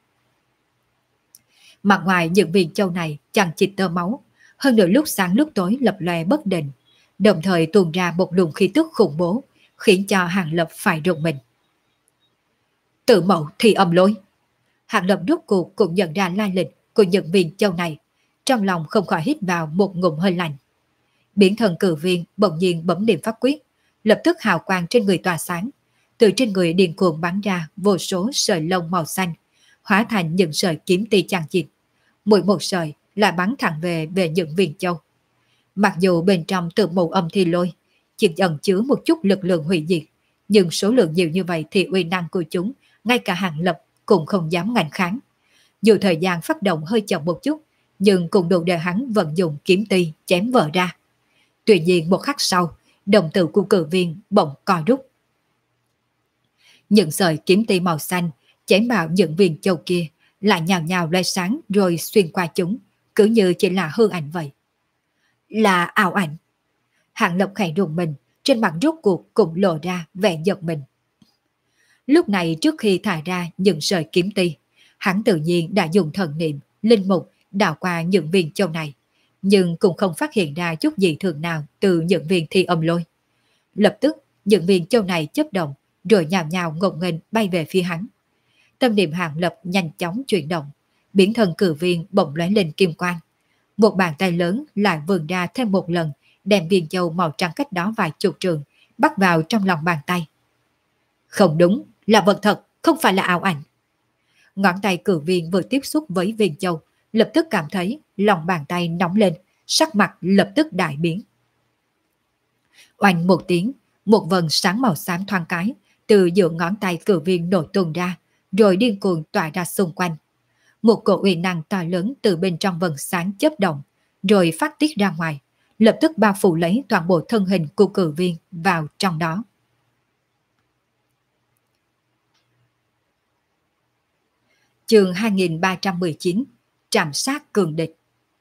Mặt ngoài những viên châu này chằng chịt tơ máu, hơn nữa lúc sáng lúc tối lập lòe bất định, đồng thời tuôn ra một luồng khí tức khủng bố, khiến cho Hàng Lập phải rùng mình. Tự mẫu thì âm lối. Hàng Lập rốt cuộc cũng nhận ra lai lịch của những viên châu này, trong lòng không khỏi hít vào một ngụm hơi lạnh. Biển thần cử viên bỗng nhiên bấm niệm pháp quyết, lập tức hào quang trên người tỏa sáng, từ trên người điên cuồng bắn ra vô số sợi lông màu xanh, hóa thành những sợi kiếm ti chằng chịt. Mỗi một sợi lại bắn thẳng về những viên châu. Mặc dù bên trong từ mù âm thi lôi chỉ ẩn chứa một chút lực lượng hủy diệt, nhưng số lượng nhiều như vậy thì uy năng của chúng ngay cả Hàng Lập cũng không dám ngăn kháng. Dù thời gian phát động hơi chậm một chút, nhưng cũng đủ để hắn vận dụng kiếm ti chém vỡ ra. Tuy nhiên một khắc sau, đồng tử của cử viên bỗng co rút. Những sợi kiếm ti màu xanh chém vào những viên châu kia lại nhào nhào loe sáng rồi xuyên qua chúng, cứ như chỉ là hư ảnh vậy. Là ảo ảnh. Hạng Lập khẽ rùng mình, trên mặt rốt cuộc cũng lộ ra vẻ giật mình. Lúc này trước khi thả ra những sợi kiếm ti, hắn tự nhiên đã dùng thần niệm, linh mục đảo qua những viên châu này, nhưng cũng không phát hiện ra chút gì thường nào từ những viên thi âm lôi. Lập tức, những viên châu này chớp động, rồi nhào nhào ngông nghênh bay về phía hắn. Tâm niệm Hàng Lập nhanh chóng chuyển động, biển thần cử viên bỗng lóe lên kim quang. Một bàn tay lớn lại vươn ra thêm một lần, đem viên châu màu trắng cách đó vài chục trượng, bắt vào trong lòng bàn tay. Không đúng, là vật thật, không phải là ảo ảnh. Ngón tay cử viên vừa tiếp xúc với viên châu, lập tức cảm thấy lòng bàn tay nóng lên, sắc mặt lập tức đại biến. Oanh một tiếng, một vần sáng màu xám thoáng cái, từ giữa ngón tay cử viên nổi tuôn ra, rồi điên cuồng tỏa ra xung quanh. Một cổ uy năng to lớn từ bên trong vần sáng chớp động, rồi phát tiết ra ngoài, lập tức bao phủ lấy toàn bộ thân hình của cử viên vào trong đó. Chương 2319, trảm sát cường địch.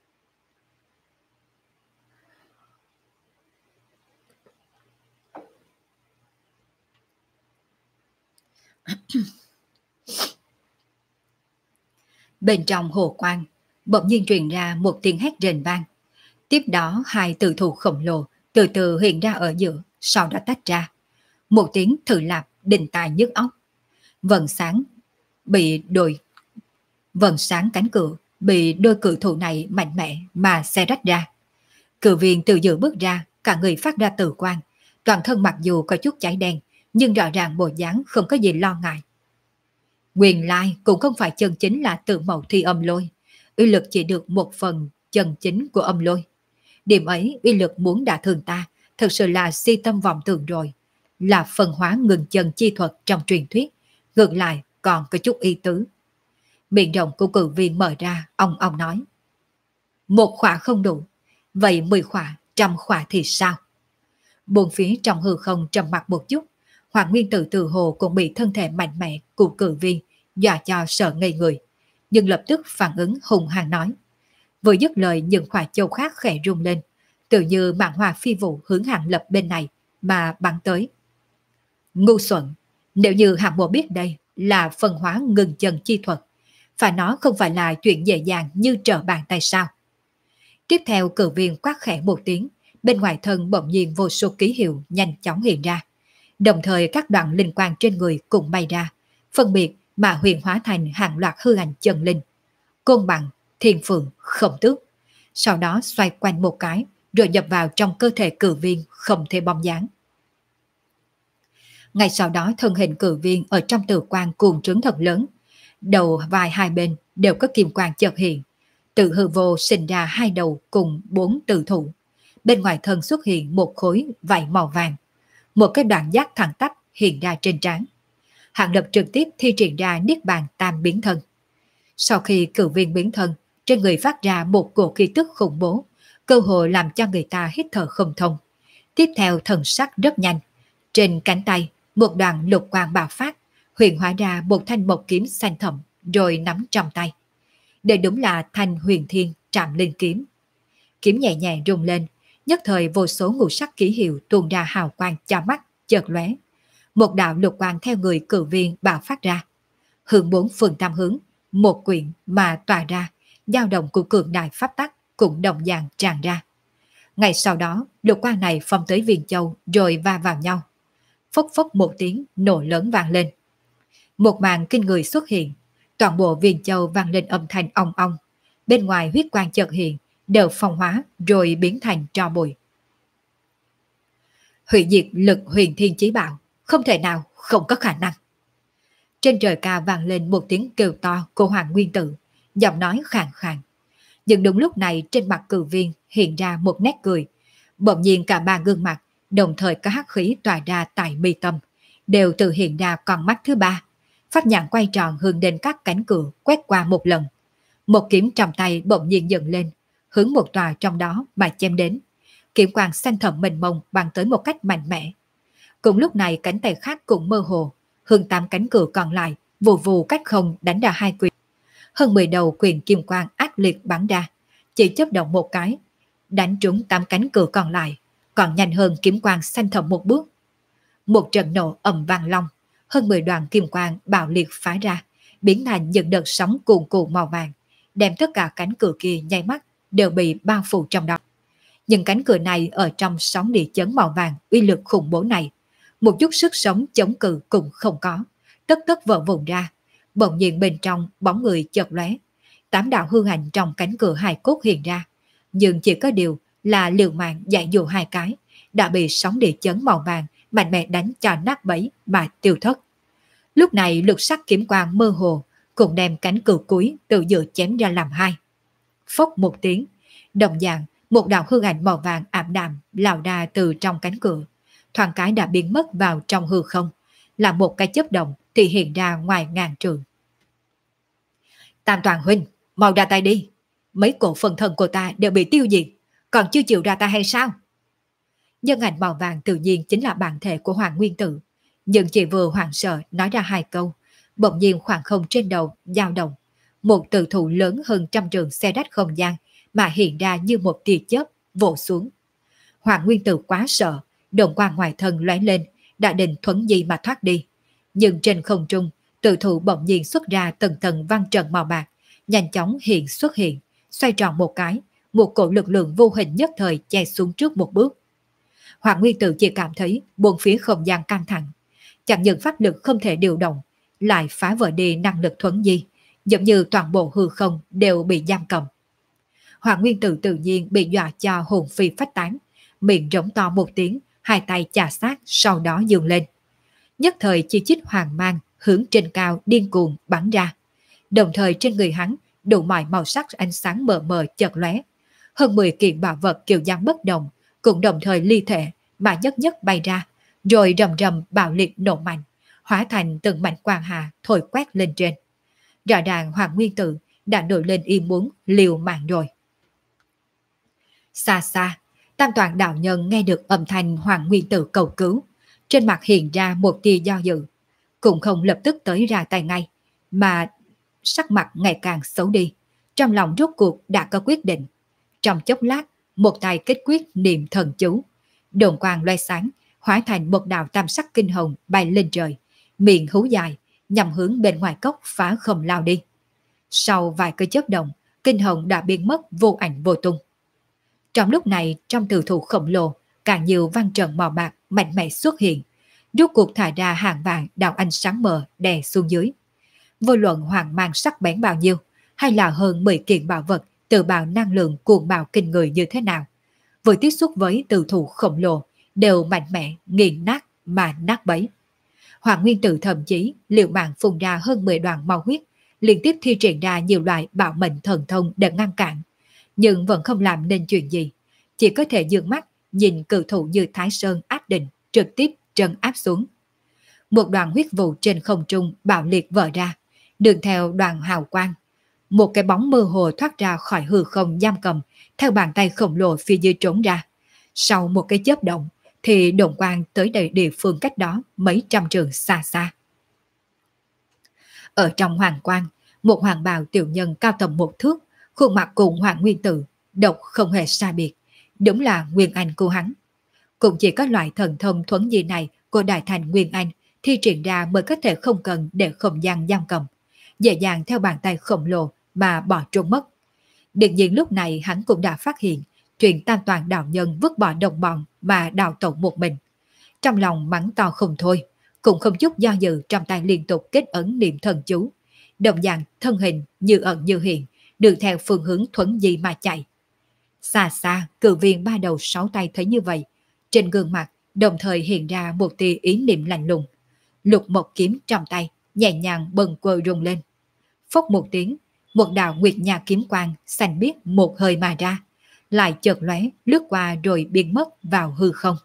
Bên trong hồ quang, bỗng nhiên truyền ra một tiếng hét rền vang. Tiếp đó hai tử thủ khổng lồ từ từ hiện ra ở giữa, sau đó tách ra. Một tiếng thử lạp đình tai nhức óc. Vầng sáng bị đôi vầng sáng cánh cửa bị đôi cự thủ này mạnh mẽ mà xé rách ra. Cự viên từ giữa bước ra, cả người phát ra tử quang, toàn thân mặc dù có chút cháy đen, nhưng rõ ràng bộ dáng không có gì lo ngại. Nguyên lai cũng không phải chân chính là tự mẫu thi âm lôi, uy lực chỉ được một phần chân chính của âm lôi. Điểm ấy uy lực muốn đả thương ta, thực sự là si tâm vọng tưởng rồi, là phân hóa ngừng chân chi thuật trong truyền thuyết, ngược lại còn có chút ý tứ. Miệng rộng của cự viên mở ra, ông nói. Một khỏa không đủ, vậy 10 khỏa, 100 khỏa thì sao? Bốn phía trong hư không trầm mặc một chút, Hoàng Nguyên Tử từ hồ cũng bị thân thể mạnh mẽ của cự viên dọa cho sợ ngây người, nhưng lập tức phản ứng hùng hăng nói. Vừa dứt lời những khỏa châu khác khẽ rung lên, tự như mạng hoa phi vụ hướng Hàng Lập bên này mà bắn tới. Ngu xuẩn, nếu như Hàng Mộ biết đây là phân hóa ngừng chân chi thuật, phải nói không phải là chuyện dễ dàng như trở bàn tay sao. Tiếp theo cự viên quát khẽ một tiếng, bên ngoài thân bỗng nhiên vô số ký hiệu nhanh chóng hiện ra. Đồng thời các đoạn linh quang trên người cũng bay ra, phân biệt mà huyền hóa thành hàng loạt hư ảnh chân linh. Côn bằng, thiên phượng, khổng tước. Sau đó xoay quanh một cái, rồi nhập vào trong cơ thể cự viên không thể bóng dáng. Ngay sau đó thân hình cự viên ở trong tử quang cuồng trướng thật lớn. Đầu vai hai bên đều có kim quang chợt hiện. Từ hư vô sinh ra hai đầu cùng 4 tử thủ. Bên ngoài thân xuất hiện một khối vảy màu vàng. Một cái đoạn giác thẳng tắp hiện ra trên trán. Hàng Lập trực tiếp thi triển ra niết bàn tam biến thân. Sau khi cự viên biến thân, trên người phát ra một cổ khí tức khủng bố, cơ hội làm cho người ta hít thở không thông. Tiếp theo thần sắc rất nhanh. Trên cánh tay, một đoàn lục quang bạo phát, huyền hóa ra một thanh mộc kiếm xanh thẳm, rồi nắm trong tay. Đây đúng là thanh huyền thiên trạm linh kiếm. Kiếm nhẹ nhàng rung lên, nhất thời vô số ngũ sắc ký hiệu tuôn ra hào quang cho mắt, chợt lóe. Một đạo lục quang theo người cự viên bạo phát ra. Hướng 4 phương tam hướng, một quyển mà tỏa ra, dao động của cường đại pháp tắc cũng đồng dạng tràn ra. Ngày sau đó, lục quang này phong tới Viên Châu rồi va vào nhau. Phốc phốc một tiếng nổ lớn vang lên. Một màn kinh người xuất hiện, toàn bộ Viên Châu vang lên âm thanh ong ong. Bên ngoài huyết quang chợt hiện, đều phong hóa rồi biến thành tro bụi. Hủy diệt lực huyền thiên chí bảo, không thể nào, không có khả năng. Trên trời cao vang lên một tiếng kêu to của Hoàng Nguyên Tử, giọng nói khàn khàn. Nhưng đúng lúc này trên mặt cự viên hiện ra một nét cười. Bỗng nhiên cả ba gương mặt, đồng thời có hắc khí tỏa ra tại mi tâm, đều tự hiện ra con mắt thứ ba. Pháp nhãn quay tròn hướng đến các cánh cửa quét qua một lần. Một kiếm trong tay bỗng nhiên dựng lên, hướng một tòa trong đó mà chém đến. Kiếm quang xanh thẳm mênh mông bắn tới một cách mạnh mẽ. Cùng lúc này cánh tay khác cũng mơ hồ, hướng 8 cánh cửa còn lại vù vù cách không đánh ra 2 quyền. Hơn 10 đầu quyền kim quang ác liệt bắn ra, chỉ chớp động một cái, đánh trúng 8 cánh cửa còn lại, còn nhanh hơn kiếm quang xanh thẳm một bước. Một trận nổ ầm vang long, hơn 10 đoàn kim quang bạo liệt phá ra, biến thành những đợt sóng cuồn cuộn màu vàng, đem tất cả cánh cửa kia nháy mắt đều bị bao phủ trong đó. Nhưng cánh cửa này ở trong sóng địa chấn màu vàng uy lực khủng bố này, một chút sức sống chống cự cũng không có, tất tất vỡ vụn ra. Bỗng nhiên bên trong bóng người chợt lóe, 8 đạo hư ảnh trong cánh cửa hài cốt hiện ra, nhưng chỉ có điều là liều mạng giải dụ 2 cái, đã bị sóng địa chấn màu vàng mạnh mẽ đánh cho nát bấy mà tiêu thất. Lúc này lục sắc kiếm quang mơ hồ cũng đem cánh cửa cuối từ giữa chém ra làm 2. Phốc một tiếng, đồng dạng một đạo hư ảnh màu vàng ảm đạm lao ra từ trong cánh cửa, thoáng cái đã biến mất vào trong hư không, là một cái chớp động thì hiện ra ngoài ngàn trượng. Tam Toàn huynh, mau ra tay đi, mấy cổ phần thân của ta đều bị tiêu diệt, còn chưa chịu ra tay hay sao? Nhân ảnh màu vàng tự nhiên chính là bản thể của Hoàng Nguyên Tử, nhưng chỉ vừa hoảng sợ nói ra 2 câu, bỗng nhiên khoảng không trên đầu dao động, một tử thủ lớn hơn trăm trường xe rách không gian mà hiện ra như một tia chớp vỗ xuống. Hoàng Nguyên Tử quá sợ, đồn quang ngoài thân lóe lên, đã định thuấn di mà thoát đi. Nhưng trên không trung, tử thủ bỗng nhiên xuất ra từng tầng văn trần màu bạc, nhanh chóng xuất hiện, xoay tròn một cái, một cổ lực lượng vô hình nhất thời che xuống trước một bước. Hoàng Nguyên Tử chỉ cảm thấy bốn phía không gian căng thẳng, chẳng những pháp lực không thể điều động, lại phá vỡ đi năng lực thuấn di, giống như toàn bộ hư không đều bị giam cầm. Hoàng Nguyên Tử tự nhiên bị dọa cho hồn phi phách tán, miệng rống to một tiếng, hai tay chà sát, sau đó dương lên. Nhất thời chi chít hoàng mang hướng trên cao điên cuồng bắn ra. Đồng thời trên người hắn đủ mọi màu sắc ánh sáng mờ mờ chợt lóe. Hơn 10 kiện bảo vật kiểu dáng bất đồng cũng đồng thời ly thể mà nhất nhất bay ra, rồi rầm rầm bạo liệt nổ mạnh, hóa thành từng mảnh quang hà thổi quét lên trên. Rõ ràng Hoàng Nguyên Tử đã nổi lên ý muốn liều mạng rồi. Xa xa, Tam Toàn đạo nhân nghe được âm thanh Hoàng Nguyên Tử cầu cứu, trên mặt hiện ra một tia do dự, cũng không lập tức tới ra tay ngay, mà sắc mặt ngày càng xấu đi, trong lòng rốt cuộc đã có quyết định. Trong chốc lát, một tay kết quyết niệm thần chú, đồn quang loe sáng, hóa thành một đạo tam sắc kinh hồng bay lên trời, miệng hú dài, nhằm hướng bên ngoài cốc phá không lao đi. Sau vài cái chớp động, kinh hồng đã biến mất vô ảnh vô tung. Trong lúc này, trong tử thủ khổng lồ, càng nhiều văn trận màu bạc mạnh mẽ xuất hiện, rốt cuộc thả ra hàng vàng đạo ánh sáng mờ đè xuống dưới. Vô luận hoàng mang sắc bén bao nhiêu, hay là hơn 10 kiện bảo vật tự bào năng lượng cuồng bạo kinh người như thế nào, vừa tiếp xúc với tử thủ khổng lồ đều mạnh mẽ nghiền nát mà nát bấy. Hoàng Nguyên Tử thậm chí liều mạng phun ra hơn 10 đoàn máu huyết, liên tiếp thi triển ra nhiều loại bảo mệnh thần thông để ngăn cản, nhưng vẫn không làm nên chuyện gì, chỉ có thể dương mắt nhìn cự thủ như Thái Sơn áp định trực tiếp trấn áp xuống. Một đoàn huyết vụ trên không trung bạo liệt vỡ ra, đường theo đoàn hào quang, một cái bóng mơ hồ thoát ra khỏi hư không giam cầm, theo bàn tay khổng lồ phía dưới trốn ra. Sau một cái chớp động thì đồn quang tới đầy địa phương cách đó mấy trăm trường xa xa. Ở trong hoàng quang, một hoàng bào tiểu nhân cao tầm một thước, khuôn mặt cùng Hoàng Nguyên Tử độc không hề xa biệt, đúng là Nguyên Anh của hắn. Cũng chỉ có loại thần thông thuấn di này của Đại Thành Nguyên Anh thi triển ra mới có thể không cần để không gian giam cầm, dễ dàng theo bàn tay khổng lồ mà bỏ trốn mất. Đương nhiên lúc này hắn cũng đã phát hiện chuyện Tam Toàn đạo nhân vứt bỏ đồng bọn mà đào tẩu một mình. Trong lòng mắng to không thôi, cũng không chút do dự, trong tay liên tục kết ấn niệm thần chú, đồng dạng thân hình như ẩn như hiện, đường theo phương hướng thuấn di mà chạy. Xa xa, cự viên ba đầu sáu tay thấy như vậy, trên gương mặt đồng thời hiện ra một tia ý niệm lạnh lùng. Lục một kiếm trong tay nhẹ nhàng bần quơ rung lên. Phốc một tiếng, một đạo nguyệt nha kiếm quang xanh biếc một hơi mà ra, lại chợt lóe lướt qua rồi biến mất vào hư không.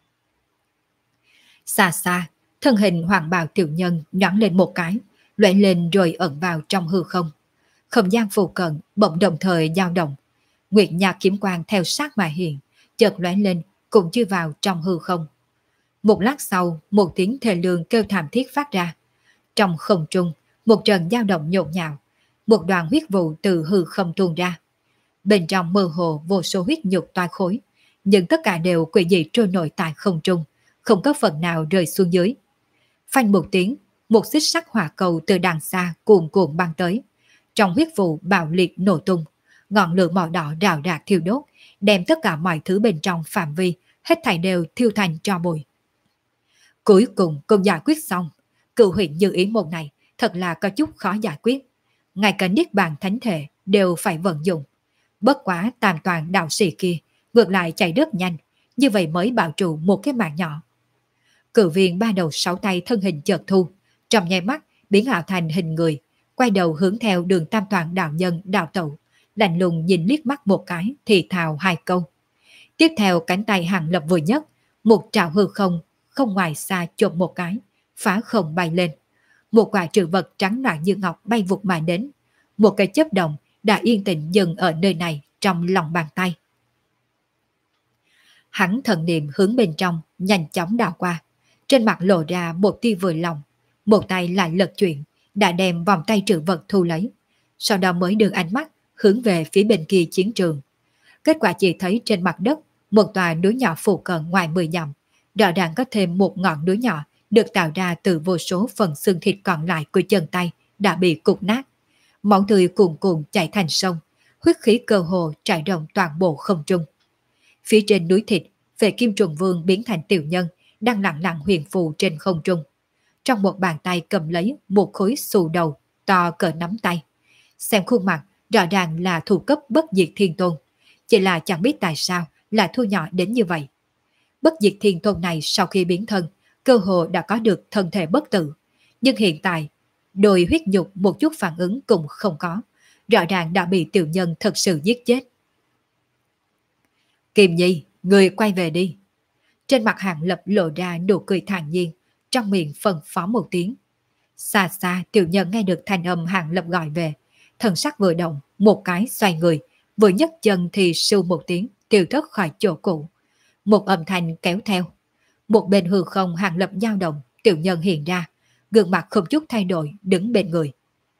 Xa xa, thân hình hoàng bào tiểu nhân nhoáng lên một cái, lóe lên rồi ẩn vào trong hư không. Không gian phù cận bỗng đồng thời dao động, nguyệt nha kiếm quang theo sát mà hiện, chợt lóe lên cũng chui vào trong hư không. Một lát sau, một tiếng thê lương kêu thảm thiết phát ra. Trong không trung, một trận dao động nhộn nhạo, một đoàn huyết vụ từ hư không tuôn ra. Bên trong mơ hồ vô số huyết nhục toa khối, nhưng tất cả đều quỷ dị trôi nổi tại không trung, không có phần nào rơi xuống dưới. Phanh một tiếng, một xích sắt hỏa cầu từ đằng xa cuồn cuộn băng tới. Trong huyết vụ bạo liệt nổ tung, ngọn lửa màu đỏ rào rạc thiêu đốt, đem tất cả mọi thứ bên trong phạm vi hết thảy đều thiêu thành tro bụi. Cuối cùng cũng giải quyết xong. Cựu huyện Như Ý môn này thật là có chút khó giải quyết, ngay cả niết bàn thánh thể đều phải vận dụng. Bất quá Tam Toàn đạo sĩ kia ngược lại chạy rất nhanh, như vậy mới bảo trụ một cái mạng nhỏ. Cự viên ba đầu sáu tay thân hình chợt thu, trong nháy mắt biến ảo thành hình người, quay đầu hướng theo đường Tam Toàn đạo nhân đạo tẩu, lạnh lùng nhìn liếc mắt một cái thì thào hai câu. Tiếp theo cánh tay Hàng Lập vừa nhất, một trảo hư không không ngoài xa chộp một cái, phá không bay lên. Một quả trừ vật trắng loạn như ngọc bay vụt mà đến, một cái chớp động đã yên tĩnh dừng ở nơi này trong lòng bàn tay. Hắn thần niệm hướng bên trong nhanh chóng đảo qua, trên mặt lộ ra một tia vừa lòng, một tay lại lật chuyển, đã đem vòng tay trừ vật thu lấy. sau đó mới đưa ánh mắt hướng về phía bên kia chiến trường. Kết quả chỉ thấy trên mặt đất, một tòa núi nhỏ phụ cận ngoài 10 dặm, rõ ràng có thêm một ngọn núi nhỏ được tạo ra từ vô số phần xương thịt còn lại của chân tay đã bị cục nát. Máu tươi cuồn cuộn chảy thành sông, huyết khí cơ hồ trải rộng toàn bộ không trung. Phía trên núi thịt, Vệ Kim Trùng Vương biến thành tiểu nhân, đang lặng lặng huyền phù trên không trung. Trong một bàn tay cầm lấy một khối xù đầu to cỡ nắm tay. Xem khuôn mặt, rõ ràng là thủ cấp bất diệt thiên tôn. Chỉ là chẳng biết tại sao lại thu nhỏ đến như vậy. Bất diệt thiên tôn này sau khi biến thân, cơ hồ đã có được thân thể bất tử. Nhưng hiện tại, đôi huyết nhục một chút phản ứng cũng không có. Rõ ràng đã bị tiểu nhân thật sự giết chết. Kim Nhi, người quay về đi. Trên mặt Hàng Lập lộ ra nụ cười thản nhiên, trong miệng phân phó một tiếng. Xa xa tiểu nhân nghe được thanh âm Hàng Lập gọi về, thần sắc vừa động, một cái xoay người, vừa nhấc chân thì sưu một tiếng, tiêu thất khỏi chỗ cũ. Một âm thanh kéo theo. Một bên hư không Hàng Lập dao động, tiểu nhân hiện ra, gương mặt không chút thay đổi, đứng bên người.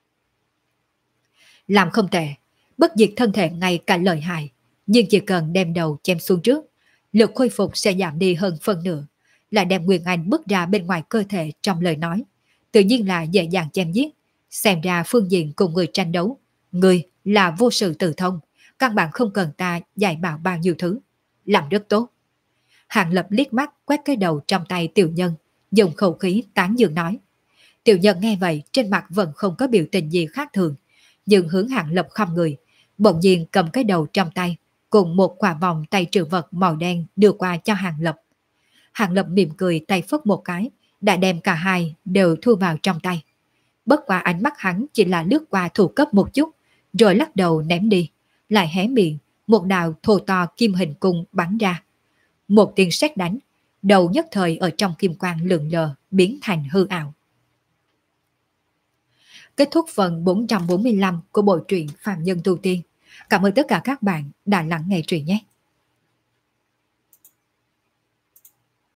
Làm không tệ, bất diệt thân thể ngay cả lợi hại, nhưng chỉ cần đem đầu chém xuống trước, lực khôi phục sẽ giảm đi hơn phần nửa, lại đem Nguyên Anh bước ra bên ngoài cơ thể trong lời nói, tự nhiên là dễ dàng chém giết. Xem ra phương diện cùng người tranh đấu, người là vô sự tự thông, căn bản không cần ta dạy bảo bao nhiêu thứ. Làm rất tốt. Hàng Lập liếc mắt quét cái đầu trong tay tiểu nhân, dùng khẩu khí tán dương nói. Tiểu nhân nghe vậy trên mặt vẫn không có biểu tình gì khác thường, nhưng hướng Hàng Lập không người, bỗng nhiên cầm cái đầu trong tay, cùng một quả vòng tay trữ vật màu đen đưa qua cho Hàng Lập. Hàng Lập mỉm cười tay phất một cái, đã đem cả hai đều thu vào trong tay. Bất qua ánh mắt hắn chỉ là lướt qua thủ cấp một chút, rồi lắc đầu ném đi, lại hé miệng, một đạo thô to kim hình cung bắn ra. Một tiếng sét đánh, đầu nhất thời ở trong kim quang lượn lờ, biến thành hư ảo. Kết thúc phần 445 của bộ truyện Phàm Nhân Tu Tiên. Cảm ơn tất cả các bạn đã lắng nghe truyện nhé.